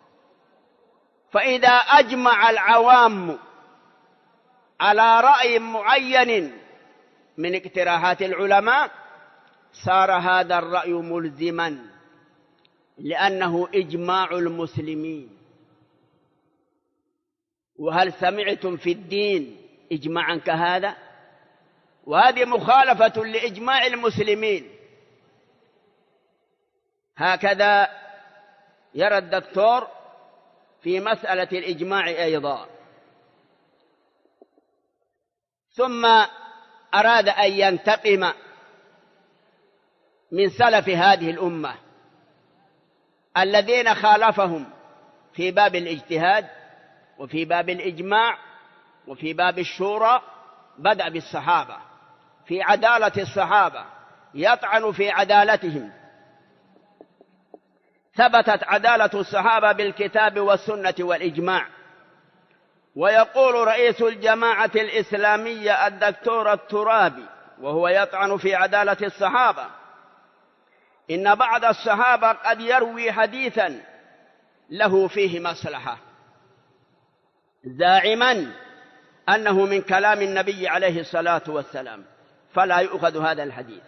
فإذا أجمع العوام على رأي معين من اقتراحات العلماء صار هذا الرأي ملزما، لأنه إجماع المسلمين. وهل سمعتم في الدين إجماعا كهذا؟ وهذه مخالفة لإجماع المسلمين. هكذا يرى الدكتور في مسألة الإجماع أيضا. ثم أراد أن ينتقم من سلف هذه الأمة الذين خالفهم في باب الاجتهاد وفي باب الإجماع وفي باب الشورى. بدأ بالصحابة في عدالة الصحابة، يطعن في عدالتهم. ثبتت عدالة الصحابة بالكتاب والسنة والإجماع. ويقول رئيس الجماعة الإسلامية الدكتور الترابي وهو يطعن في عدالة الصحابة: إن بعض الصحابة قد يروي حديثا له فيه مصلحة، زاعما أنه من كلام النبي عليه الصلاة والسلام، فلا يؤخذ هذا الحديث.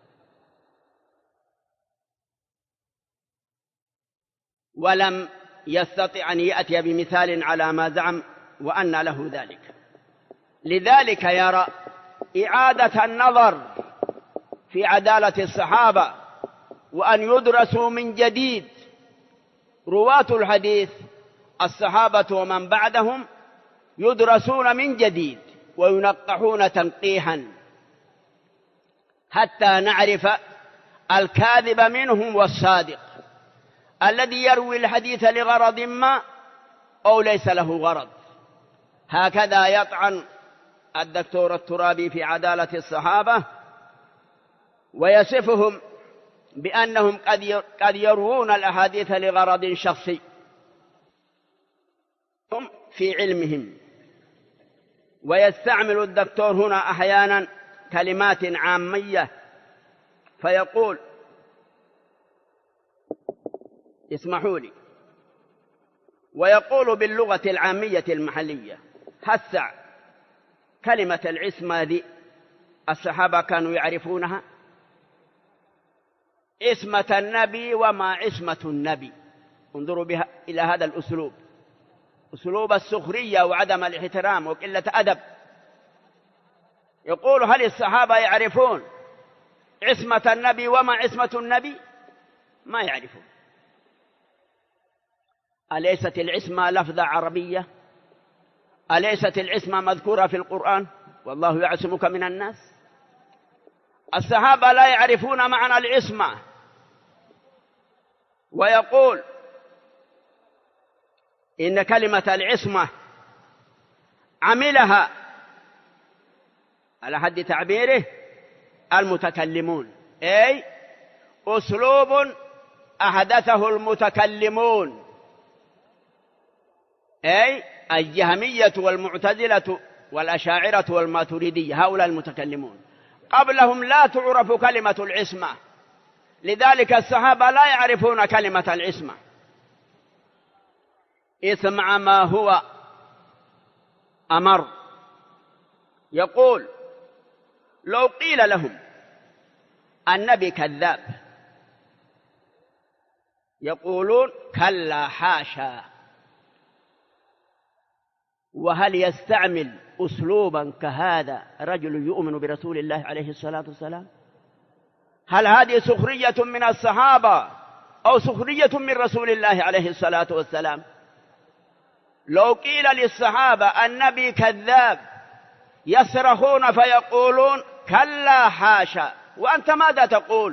ولم يستطع أن يأتي بمثال على ما زعم وأن له ذلك. لذلك يرى إعادة النظر في عدالة الصحابة، وأن يدرسوا من جديد. رواة الحديث الصحابة ومن بعدهم يدرسون من جديد وينقحون تنقيحا حتى نعرف الكاذب منهم والصادق، الذي يروي الحديث لغرض ما أو ليس له غرض. هكذا يطعن الدكتور الترابي في عدالة الصحابة، ويصفهم بأنهم قد يروون الأحاديث لغرض شخصي هم في علمهم. ويستعمل الدكتور هنا أحيانا كلمات عامية، فيقول، اسمحوا لي، ويقول باللغة العامية المحلية. هسع كلمة العصمة ذي الصحابة كانوا يعرفونها، عصمة النبي وما عصمة النبي. انظروا بها إلى هذا الأسلوب، أسلوب السخرية وعدم الاحترام وقلة أدب. يقول هل الصحابة يعرفون عصمة النبي وما عصمة النبي؟ ما يعرفون. أليست العصمة لفظة عربية؟ أليست العصمة مذكورة في القرآن؟ والله يعصمك من الناس. الصحابة لا يعرفون معنى العصمة. ويقول إن كلمة العصمة عملها على حد تعبيره المتكلمون، أي أسلوب أحدثه المتكلمون، أي الجهمية والمعتزلة والأشاعرة والماتريدية، هؤلاء المتكلمون. قبلهم لا تعرف كلمة العصمة، لذلك الصحابة لا يعرفون كلمة العصمة. اسمع ما هو أمر. يقول لو قيل لهم النبي كذاب يقولون كلا حاشا. وهل يستعمل أسلوبا كهذا رجل يؤمن برسول الله عليه الصلاة والسلام؟ هل هذه سخرية من الصحابة أو سخرية من رسول الله عليه الصلاة والسلام؟ لو قيل للصحابة النبي كذاب يصرخون فيقولون كلا حاشا، وأنت ماذا تقول؟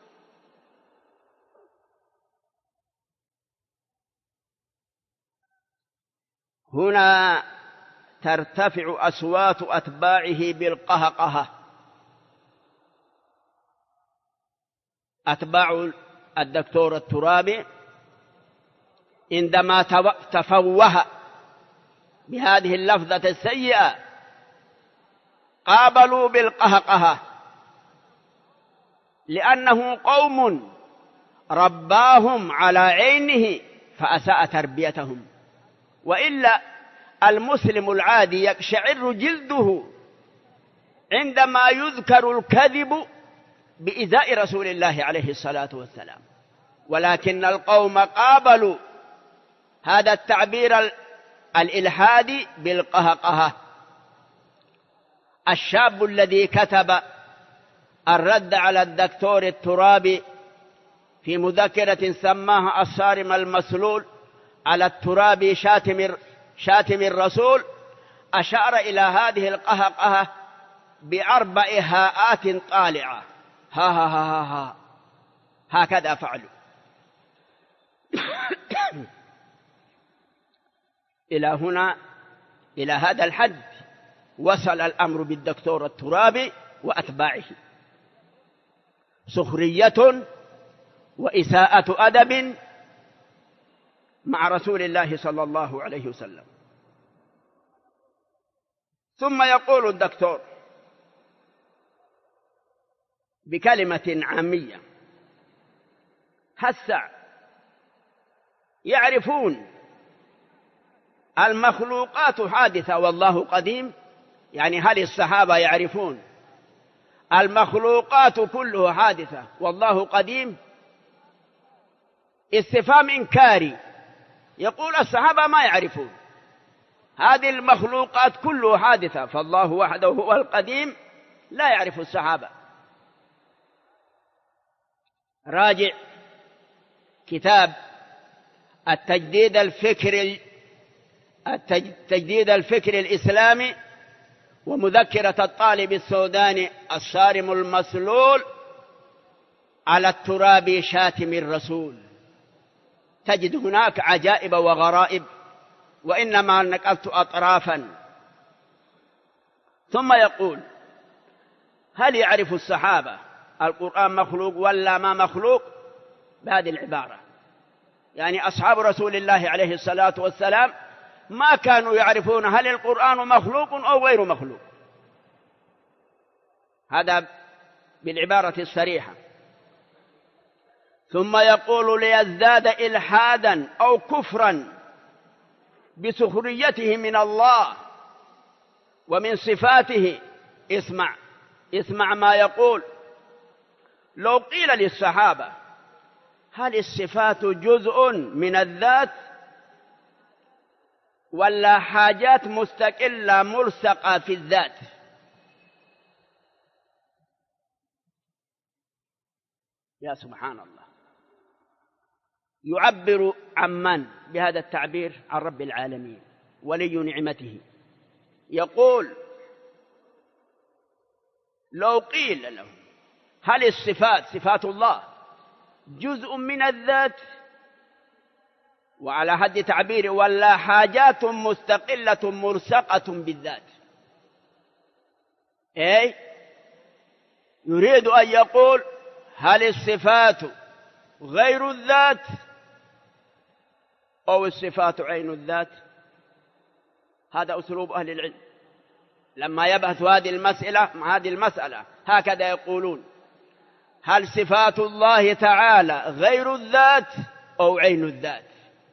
هنا ترتفع أصوات أتباعه بالقهقهة. أتباع الدكتور الترابي عندما تفوه بهذه اللفظة السيئة قابلوا بالقهقهة، لأنه قوم رباهم على عينه فأساء تربيتهم. وإلا المسلم العادي يقشعر جلده عندما يذكر الكذب بإيذاء رسول الله عليه الصلاة والسلام، ولكن القوم قابلوا هذا التعبير الإلحادي بالقهقهة. الشاب الذي كتب الرد على الدكتور الترابي في مذكرة سماها الصارم المسلول على الترابي شاتم الرسول أشار إلى هذه القهقهة بأربع هاءات طالعة، ها ها ها ها، هكذا فعلوا. إلى هنا، إلى هذا الحد وصل الأمر بالدكتور الترابي وأتباعه، سخرية وإساءة أدب مع رسول الله صلى الله عليه وسلم. ثم يقول الدكتور بكلمة عامية: هسع يعرفون المخلوقات حادثة والله قديم؟ يعني هل الصحابة يعرفون المخلوقات كلها حادثة والله قديم؟ استفهام إنكاري. يقول الصحابة ما يعرفون هذه المخلوقات كلها حادثة، فالله وحده هو القديم، لا يعرف الصحابة. راجع كتاب التجديد الفكري الإسلامي ومذكرة الطالب السوداني الصارم المسلول على التراب شاتم الرسول. تجد هناك عجائب وغرائب، وإنما نقلت أطرافا. ثم يقول: هل يعرف الصحابة القرآن مخلوق ولا ما مخلوق؟ بهذه العبارة، يعني أصحاب رسول الله عليه الصلاة والسلام ما كانوا يعرفون هل القرآن مخلوق أو غير مخلوق. هذا بالعبارة الصريحة. ثم يقول: ليزداد إلحادا أو كفرا بسخريته من الله ومن صفاته. اسمع ما يقول: لو قيل للصحابة هل الصفات جزء من الذات ولا حاجات مستقلة ملصقة في الذات؟ يا سبحان الله. يعبر عن بهذا التعبير عن رب العالمين ولي نعمته. يقول: لو قيل له هل الصفات صفات الله جزء من الذات، وعلى حد تعبيره ولا حاجات مستقلة ملصقة بالذات، يريد أن يقول: هل الصفات غير الذات أو الصفات عين الذات؟ هذا أسلوب أهل العلم لما يبحثوا هذه المسألة هكذا يقولون: هل صفات الله تعالى غير الذات أو عين الذات؟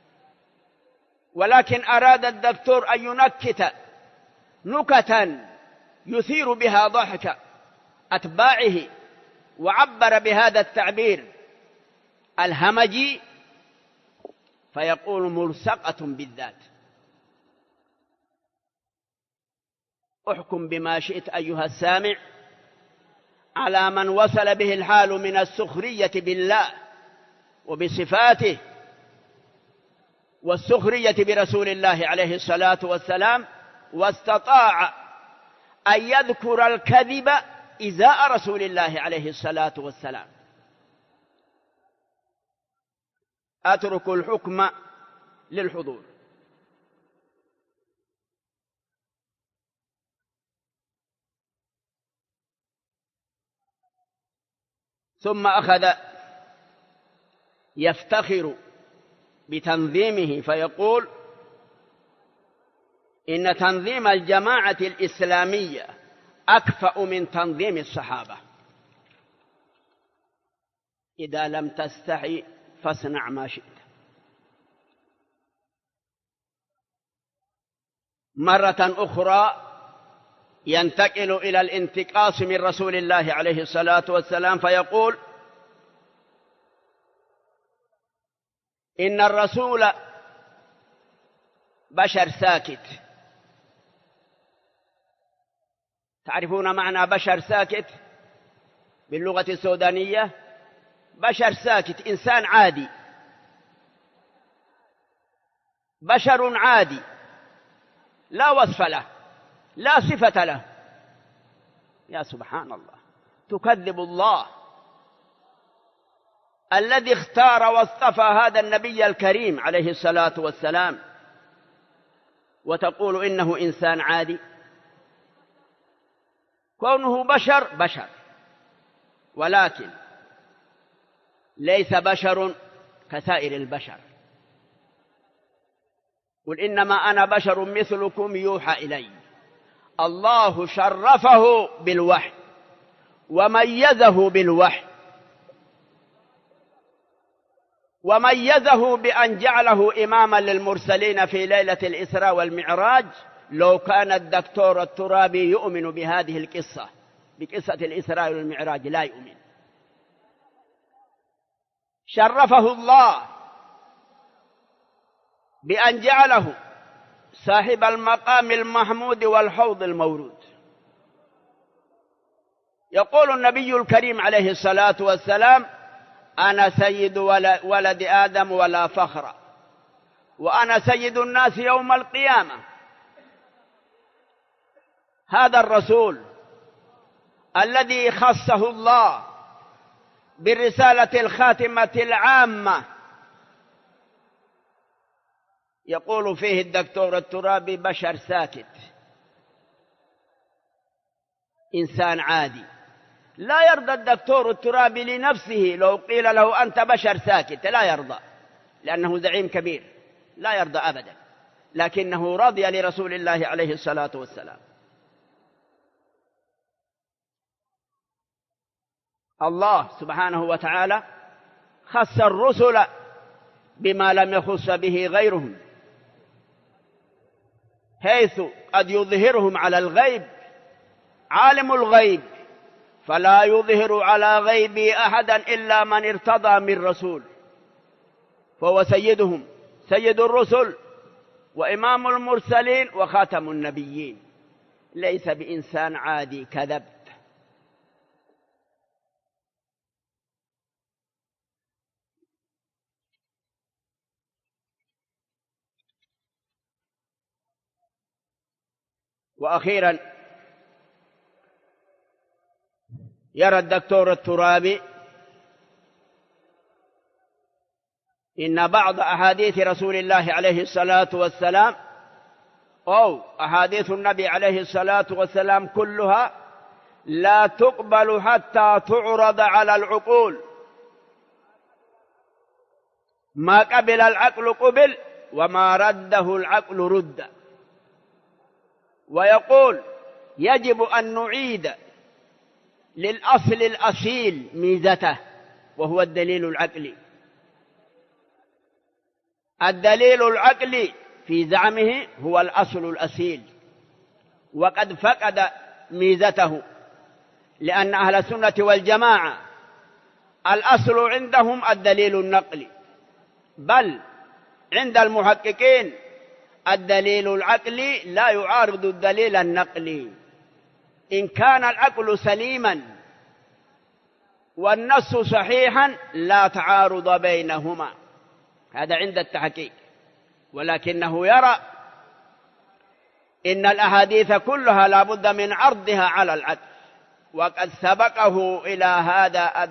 ولكن أراد الدكتور أن ينكت نكتا يثير بها ضحك أتباعه، وعبر بهذا التعبير الهمجي، فيقول: ملصقة بالذات. احكم بما شئت أيها السامع على من وصل به الحال من السخرية بالله وبصفاته والسخرية برسول الله عليه الصلاة والسلام، واستطاع أن يذكر الكذب إزاء رسول الله عليه الصلاة والسلام. أترك الحكم للحضور. ثم أخذ يفتخر بتنظيمه فيقول: إن تنظيم الجماعة الإسلامية أكفأ من تنظيم الصحابة. إذا لم تستحي فاصنع ما شئت. مرة أخرى ينتقل إلى الانتقاص من رسول الله عليه الصلاة والسلام فيقول: إن الرسول بشر ساكت. تعرفون معنى بشر ساكت باللغة السودانية؟ بشر ساكت إنسان عادي، بشر عادي لا وصف له لا صفة له. يا سبحان الله، تكذب الله الذي اختار واصطفى هذا النبي الكريم عليه الصلاة والسلام، وتقول إنه إنسان عادي. كونه بشر، ولكن ليس بشر كسائر البشر. قل إنما أنا بشر مثلكم يوحى إلي. الله شرفه بالوحي وميزه بالوحي، وميزه بأن جعله إماما للمرسلين في ليلة الإسراء والمعراج. لو كان الدكتور الترابي يؤمن بهذه القصة، بقصة الإسراء والمعراج، لا يؤمن. شرفه الله بأن جعله صاحب المقام المحمود والحوض المورود. يقول النبي الكريم عليه الصلاة والسلام: أنا سيد ولد آدم ولا فخر، وأنا سيد الناس يوم القيامة. هذا الرسول الذي خصه الله بالرسالة الخاتمة العامة، يقول فيه الدكتور الترابي: بشر ساكت، إنسان عادي. لا يرضى الدكتور الترابي لنفسه لو قيل له أنت بشر ساكت، لا يرضى، لأنه زعيم كبير، لا يرضى أبدا، لكنه رضي لرسول الله عليه الصلاة والسلام. الله سبحانه وتعالى خص الرسل بما لم يخص به غيرهم، حيث قد يظهرهم على الغيب، عالم الغيب فلا يظهر على غيبه أحدا إلا من ارتضى من رسول، فهو سيدهم، سيد الرسل وإمام المرسلين وخاتم النبيين، ليس بإنسان عادي كذب. وأخيرا يرى الدكتور الترابي إن بعض أحاديث رسول الله عليه الصلاة والسلام أو أحاديث النبي عليه الصلاة والسلام كلها لا تقبل حتى تعرض على العقول، ما قبل العقل قبل وما رده العقل رد. ويقول: يجب أن نعيد للأصل الأصيل ميزته، وهو الدليل العقلي. الدليل العقلي في زعمه هو الأصل الأصيل، وقد فقد ميزته، لأن أهل السنة والجماعة الأصل عندهم الدليل النقلي، بل عند المحققين الدليل العقلي لا يعارض الدليل النقلي إن كان العقل سليما والنص صحيحا، لا تعارض بينهما، هذا عند التحقيق. ولكنه يرى إن الأحاديث كلها لا بد من عرضها على العقل، وقد سبقه إلى هذا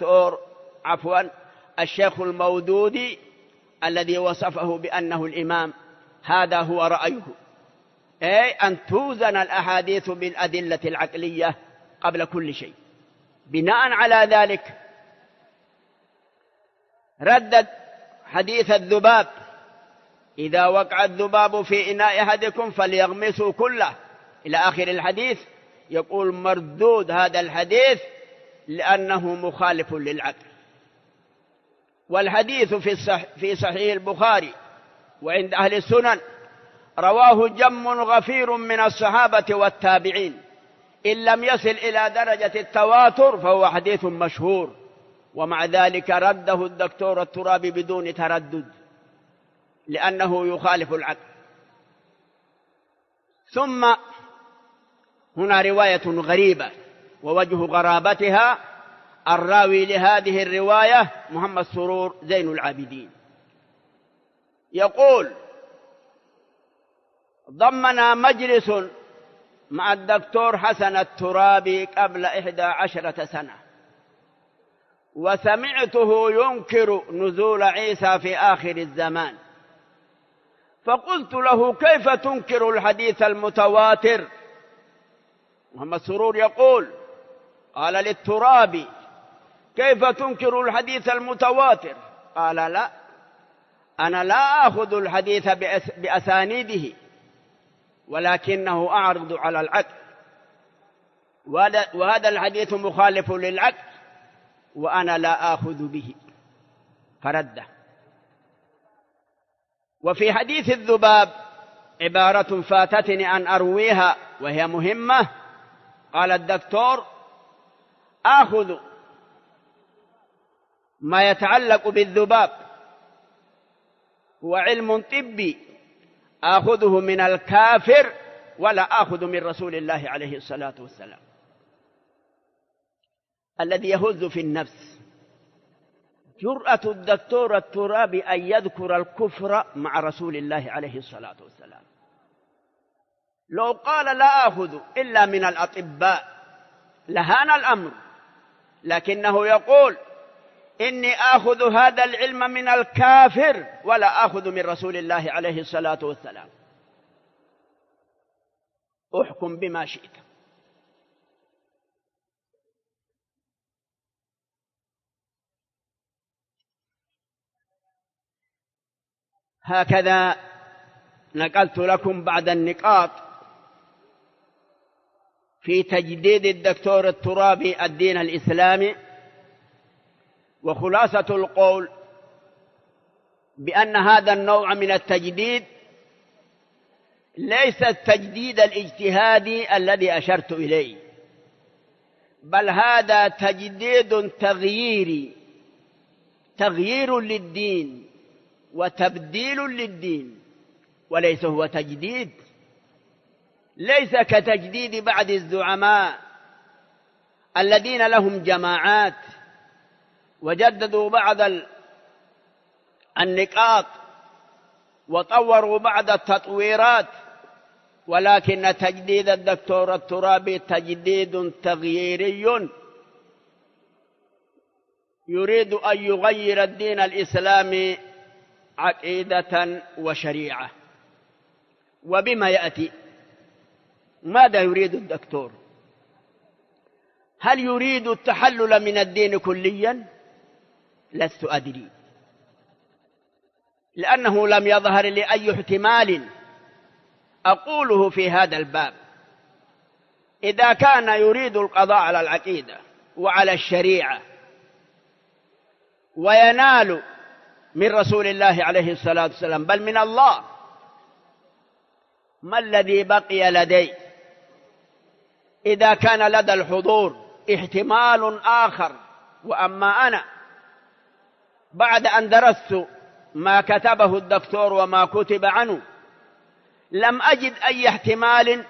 الشيخ المودودي الذي وصفه بأنه الإمام. هذا هو رأيه، أي أن توزن الأحاديث بالأدلة العقلية قبل كل شيء. بناء على ذلك ردد حديث الذباب: إذا وقع الذباب في إناء أحدكم فليغمسه كله، إلى آخر الحديث. يقول مردود هذا الحديث لأنه مخالف للعقل. والحديث في صحيح البخاري وعند أهل السنن رواه جم غفير من الصحابة والتابعين، إن لم يصل إلى درجة التواتر فهو حديث مشهور، ومع ذلك رده الدكتور الترابي بدون تردد، لأنه يخالف العقل. ثم هنا رواية غريبة، ووجه غرابتها الراوي لهذه الرواية محمد سرور زين العابدين، يقول: ضمنا مجلس مع الدكتور حسن الترابي قبل 11 سنة، وسمعته ينكر نزول عيسى في آخر الزمان، فقلت له: كيف تنكر الحديث المتواتر؟ محمد سرور يقول: قال للترابي: كيف تنكر الحديث المتواتر؟ قال: لا، أنا لا أخذ الحديث بأسانيده، ولكنه أعرض على العقل، وهذا الحديث مخالف للعقل وأنا لا آخذ به، فرده. وفي حديث الذباب عبارة فاتتني أن أرويها وهي مهمة. قال الدكتور: آخذ ما يتعلق بالذباب هو علم طبي آخذه من الكافر ولا آخذ من رسول الله عليه الصلاة والسلام. الذي يهز في النفس جرأة الدكتور الترابي أن يذكر الكفر مع رسول الله عليه الصلاة والسلام. لو قال لا آخذ إلا من الأطباء لهان الأمر، لكنه يقول إني آخذ هذا العلم من الكافر ولا آخذ من رسول الله عليه الصلاة والسلام. احكم بما شئت. هكذا نقلت لكم بعض النقاط في تجديد الدكتور الترابي الدين الإسلامي، وخلاصة القول بأن هذا النوع من التجديد ليس التجديد الاجتهادي الذي أشرت إليه، بل هذا تجديد تغييري، تغيير للدين وتبديل للدين، وليس هو تجديد، ليس كتجديد بعض الزعماء الذين لهم جماعات وجددوا بعض النقاط وطوروا بعض التطويرات، ولكن تجديد الدكتور الترابي تجديد تغييري يريد أن يغير الدين الإسلامي عقيدة وشريعة. وبما يأتي؟ ماذا يريد الدكتور؟ هل يريد التحلل من الدين كليا؟ لست أدري، لأنه لم يظهر لي أي احتمال أقوله في هذا الباب. إذا كان يريد القضاء على العقيدة وعلى الشريعة وينال من رسول الله عليه الصلاة والسلام بل من الله، ما الذي بقي لدي؟ إذا كان لدى الحضور احتمال آخر، وأما أنا بعد أن درست ما كتبه الدكتور وما كتب عنه لم أجد أي احتمال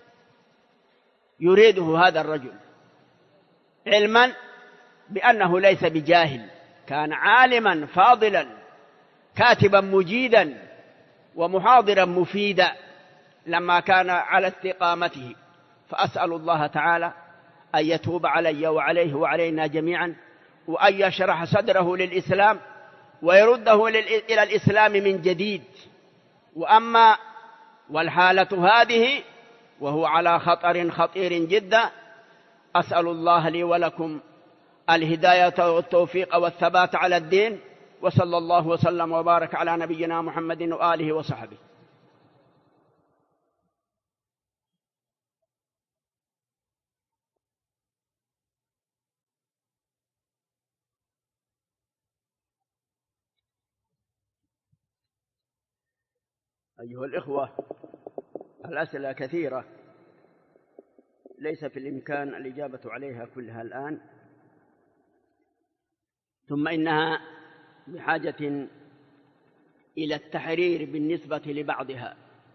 يريده هذا الرجل، علما بأنه ليس بجاهل، كان عالما فاضلا كاتبا مجيدا ومحاضرا مفيدا لما كان على استقامته. فأسأل الله تعالى أن يتوب علي وعليه وعلينا جميعا، وأن يشرح صدره للإسلام ويرده إلى الإسلام من جديد. وأما والحالة هذه وهو على خطر خطير جدا، أسأل الله لي ولكم الهداية والتوفيق والثبات على الدين، وصلى الله وسلم وبارك على نبينا محمد وآله وصحبه. أيها الإخوة، الأسئلة كثيرة ليس في الإمكان الإجابة عليها كلها الآن، ثم إنها بحاجة إلى التحرير بالنسبة لبعضها،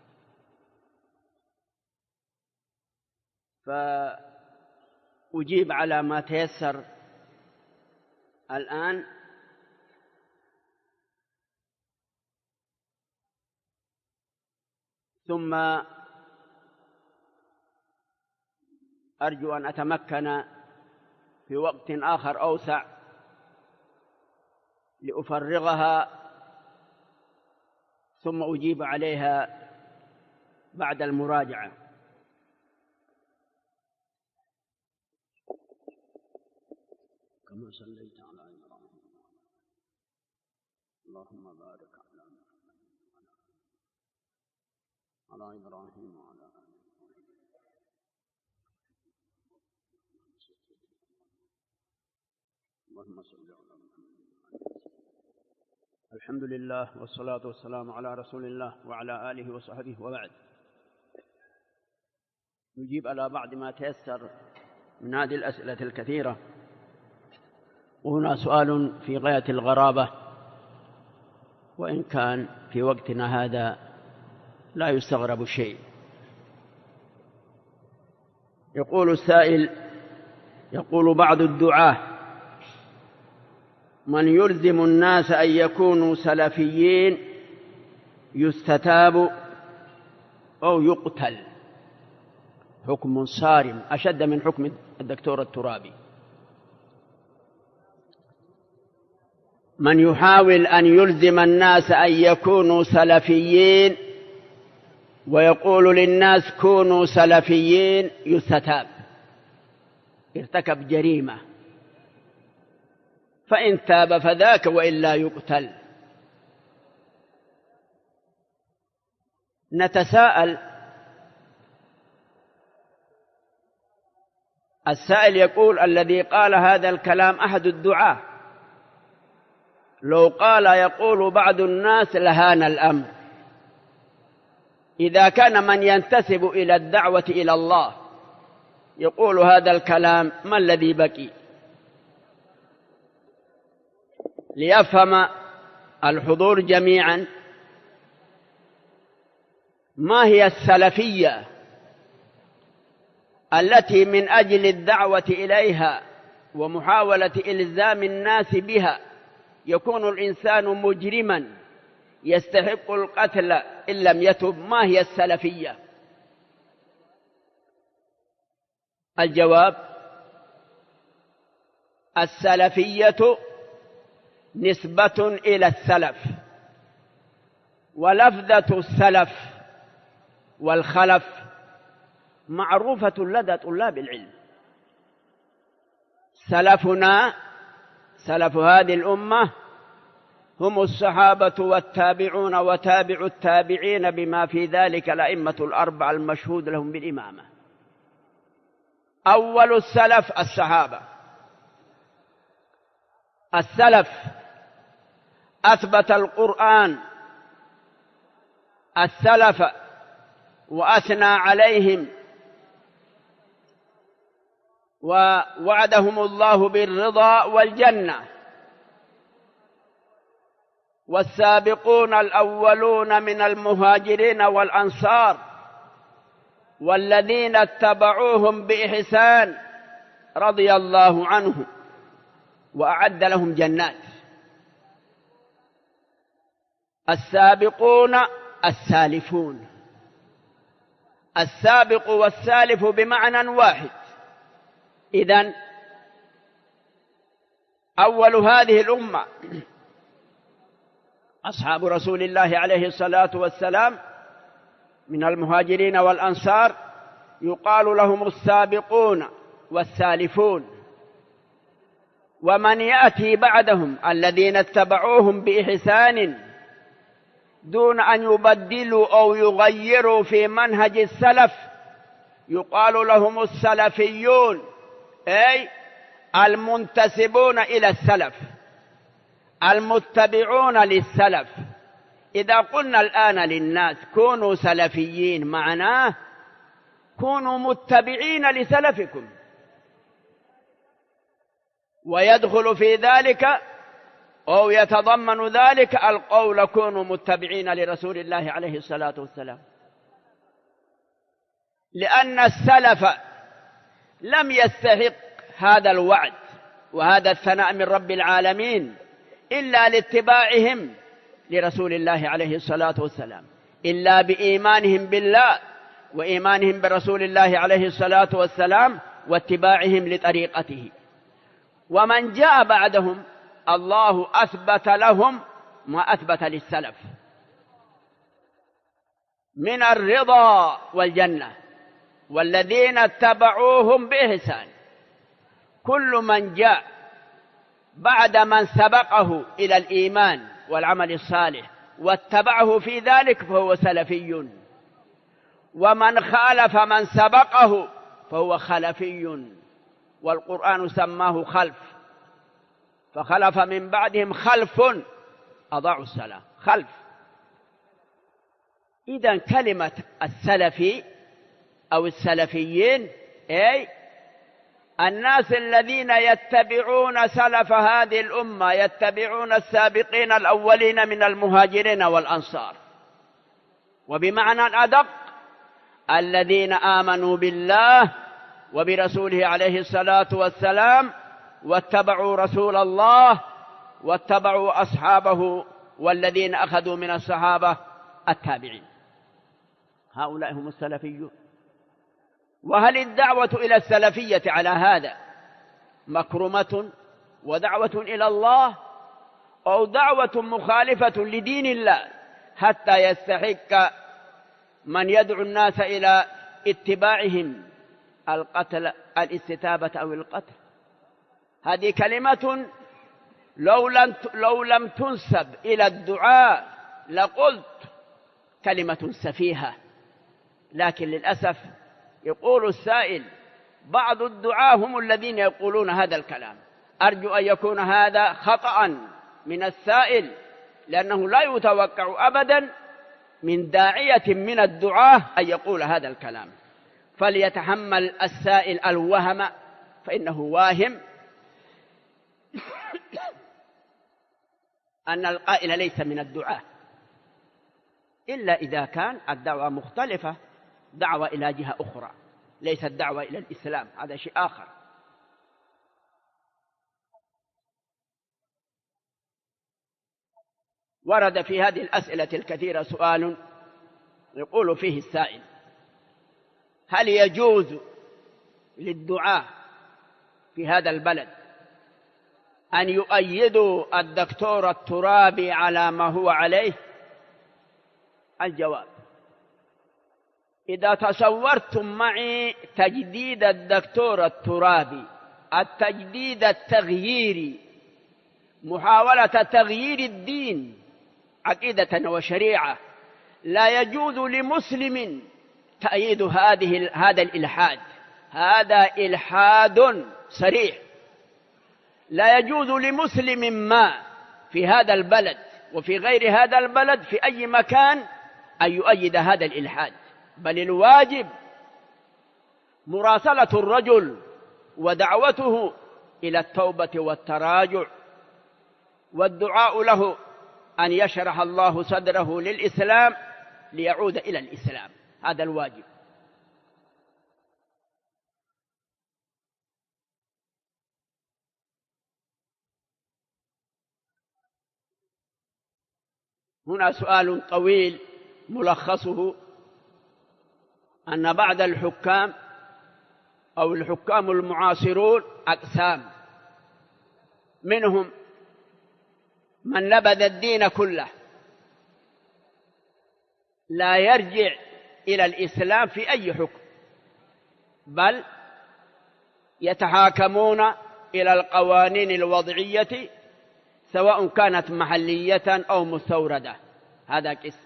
فأجيب على ما تيسر الآن. ثم أرجو أن أتمكن في وقت آخر أوسع لأفرغها ثم أجيب عليها بعد المراجعة. كما صليت على إبراهيم اللهم بارك على إبراهيم وعلى آله اللهم صل على محمد. الحمد لله والصلاة والسلام على رسول الله وعلى آله وصحبه، وبعد. نجيب على بعض ما تيسر من هذه الأسئلة الكثيرة. وهنا سؤال في غاية الغرابة، وإن كان في وقتنا هذا لا يستغرب شيء. يقول السائل: يقول بعض الدعاة: من يلزم الناس أن يكونوا سلفيين يستتاب أو يقتل. حكم صارم أشد من حكم الدكتور الترابي. من يحاول أن يلزم الناس أن يكونوا سلفيين ويقول للناس كونوا سلفيين يستتاب، ارتكب جريمة، فإن تاب فذاك وإلا يقتل. نتساءل، السائل يقول الذي قال هذا الكلام أحد الدعاة، لو قال يقول بعض الناس لهان الأمر. إذا كان من ينتسب إلى الدعوة إلى الله يقول هذا الكلام ما الذي بقي؟ ليفهم الحضور جميعا ما هي السلفية التي من أجل الدعوة إليها ومحاولة إلزام الناس بها يكون الإنسان مجرما يستحق القتل إن لم يتب. ما هي السلفية؟ الجواب: السلفية نسبة إلى السلف، ولفظة السلف والخلف معروفة لدى طلاب العلم. سلفنا، سلف هذه الأمة، هم الصحابة والتابعون وتابع التابعين بما في ذلك الأئمة الأربعة المشهود لهم بالإمامة. أول السلف الصحابة. السلف أثبت القرآن السلف وأثنى عليهم ووعدهم الله بالرضا والجنة. والسابقون الأولون من المهاجرين والأنصار والذين اتبعوهم بإحسان رضي الله عنهم وأعد لهم جنات. السابقون السالفون. السابق والسالف بمعنى واحد. إذن أول هذه الأمة أصحاب رسول الله عليه الصلاة والسلام من المهاجرين والأنصار، يقال لهم السابقون والسالفون. ومن يأتي بعدهم الذين اتبعوهم بإحسان دون أن يبدلوا أو يغيروا في منهج السلف يقال لهم السلفيون، أي المنتسبون إلى السلف المتبعون للسلف. إذا قلنا الآن للناس كونوا سلفيين معناه كونوا متبعين لسلفكم، ويدخل في ذلك أو يتضمن ذلك القول كونوا متبعين لرسول الله عليه الصلاة والسلام، لأن السلف لم يستحق هذا الوعد وهذا الثناء من رب العالمين إلا لاتباعهم لرسول الله عليه الصلاة والسلام، إلا بإيمانهم بالله وإيمانهم برسول الله عليه الصلاة والسلام واتباعهم لطريقته. ومن جاء بعدهم الله أثبت لهم ما أثبت للسلف من الرضا والجنة، والذين اتبعوهم بإحسان. كل من جاء بعد من سبقه إلى الإيمان والعمل الصالح واتبعه في ذلك فهو سلفي، ومن خالف من سبقه فهو خلفي. والقرآن سماه خلف، فخلف من بعدهم خلف أضاعوا الصلاة. خلف. إذن كلمة السلفي أو السلفيين أي الناس الذين يتبعون سلف هذه الأمة، يتبعون السابقين الأولين من المهاجرين والأنصار. وبمعنى أدق الذين آمنوا بالله وبرسوله عليه الصلاة والسلام واتبعوا رسول الله واتبعوا أصحابه والذين أخذوا من الصحابة التابعين. هؤلاء هم السلفيون. وهل الدعوة إلى السلفية على هذا مكرمة ودعوة إلى الله، أو دعوة مخالفة لدين الله حتى يستحق من يدعو الناس إلى اتباعهم القتل، الاستتابة أو القتل؟ هذه كلمة لو لم تنسب إلى الدعاء لقلت كلمة سفيهة، لكن للأسف يقول السائل بعض الدعاة هم الذين يقولون هذا الكلام. أرجو أن يكون هذا خطأ من السائل، لأنه لا يتوقع أبدا من داعية من الدعاة أن يقول هذا الكلام، فليتحمل السائل الوهم فإنه واهم أن القائل ليس من الدعاة، إلا إذا كان الدعوة مختلفة، دعوة إلى جهة أخرى ليست دعوة إلى الإسلام، هذا شيء آخر. ورد في هذه الأسئلة الكثيرة سؤال يقول فيه السائل: هل يجوز للدعاة في هذا البلد أن يؤيدوا الدكتور الترابي على ما هو عليه؟ الجواب: إذا تصورتم معي تجديد الدكتور الترابي، التجديد التغييري، محاولة تغيير الدين عقيدة وشريعة، لا يجوز لمسلم تأييد هذا الإلحاد، هذا إلحاد صريح. لا يجوز لمسلم ما في هذا البلد وفي غير هذا البلد في أي مكان أن يؤيد هذا الإلحاد، بل الواجب مراسلة الرجل ودعوته إلى التوبة والتراجع، والدعاء له أن يشرح الله صدره للإسلام ليعود إلى الإسلام، هذا الواجب. هنا سؤال طويل ملخصه أن بعض الحكام أو الحكام المعاصرون أقسام، منهم من نبذ الدين كله لا يرجع إلى الإسلام في أي حكم، بل يتحاكمون إلى القوانين الوضعية سواء كانت محلية أو مستوردة، هذا قسم.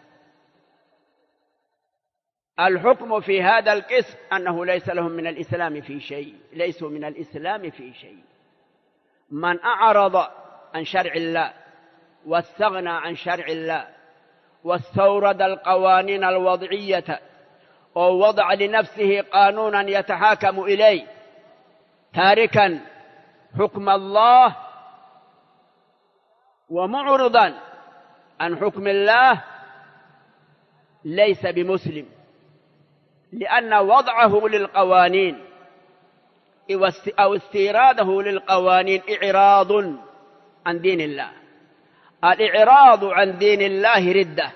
الحكم في هذا القسم أنه ليس لهم من الإسلام في شيء، ليسوا من الإسلام في شيء. من أعرض عن شرع الله واستغنى عن شرع الله واستورد القوانين الوضعية أو وضع لنفسه قانونا يتحاكم إليه تاركا حكم الله ومعرضا عن حكم الله ليس بمسلم، لأن وضعه للقوانين أو استيراده للقوانين إعراض عن دين الله. الإعراض عن دين الله ردة.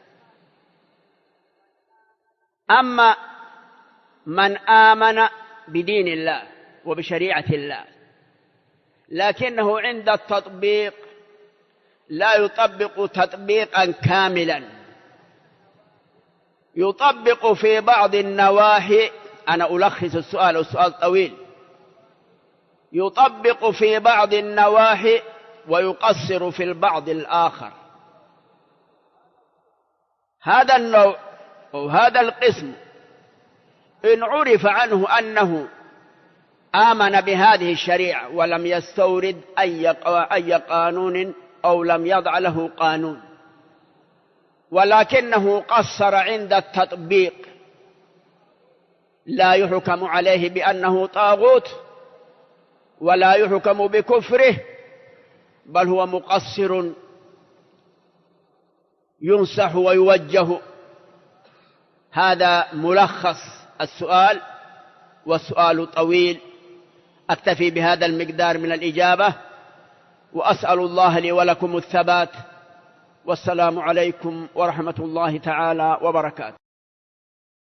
أما من آمن بدين الله وبشريعة الله لكنه عند التطبيق لا يطبق تطبيقا كاملا، يطبق في بعض النواحي، أنا ألخص السؤال والسؤال طويل، يطبق في بعض النواحي ويقصر في البعض الآخر. هذا النوع أو هذا القسم إن عرف عنه أنه آمن بهذه الشريعة ولم يستورد أي قانون أو لم يضع له قانون، ولكنه قصر عند التطبيق، لا يحكم عليه بأنه طاغوت ولا يحكم بكفره، بل هو مقصر ينصح ويوجه. هذا ملخص السؤال، والسؤال طويل. أكتفي بهذا المقدار من الإجابة، وأسأل الله لي ولكم الثبات، والسلام عليكم ورحمة الله تعالى وبركاته.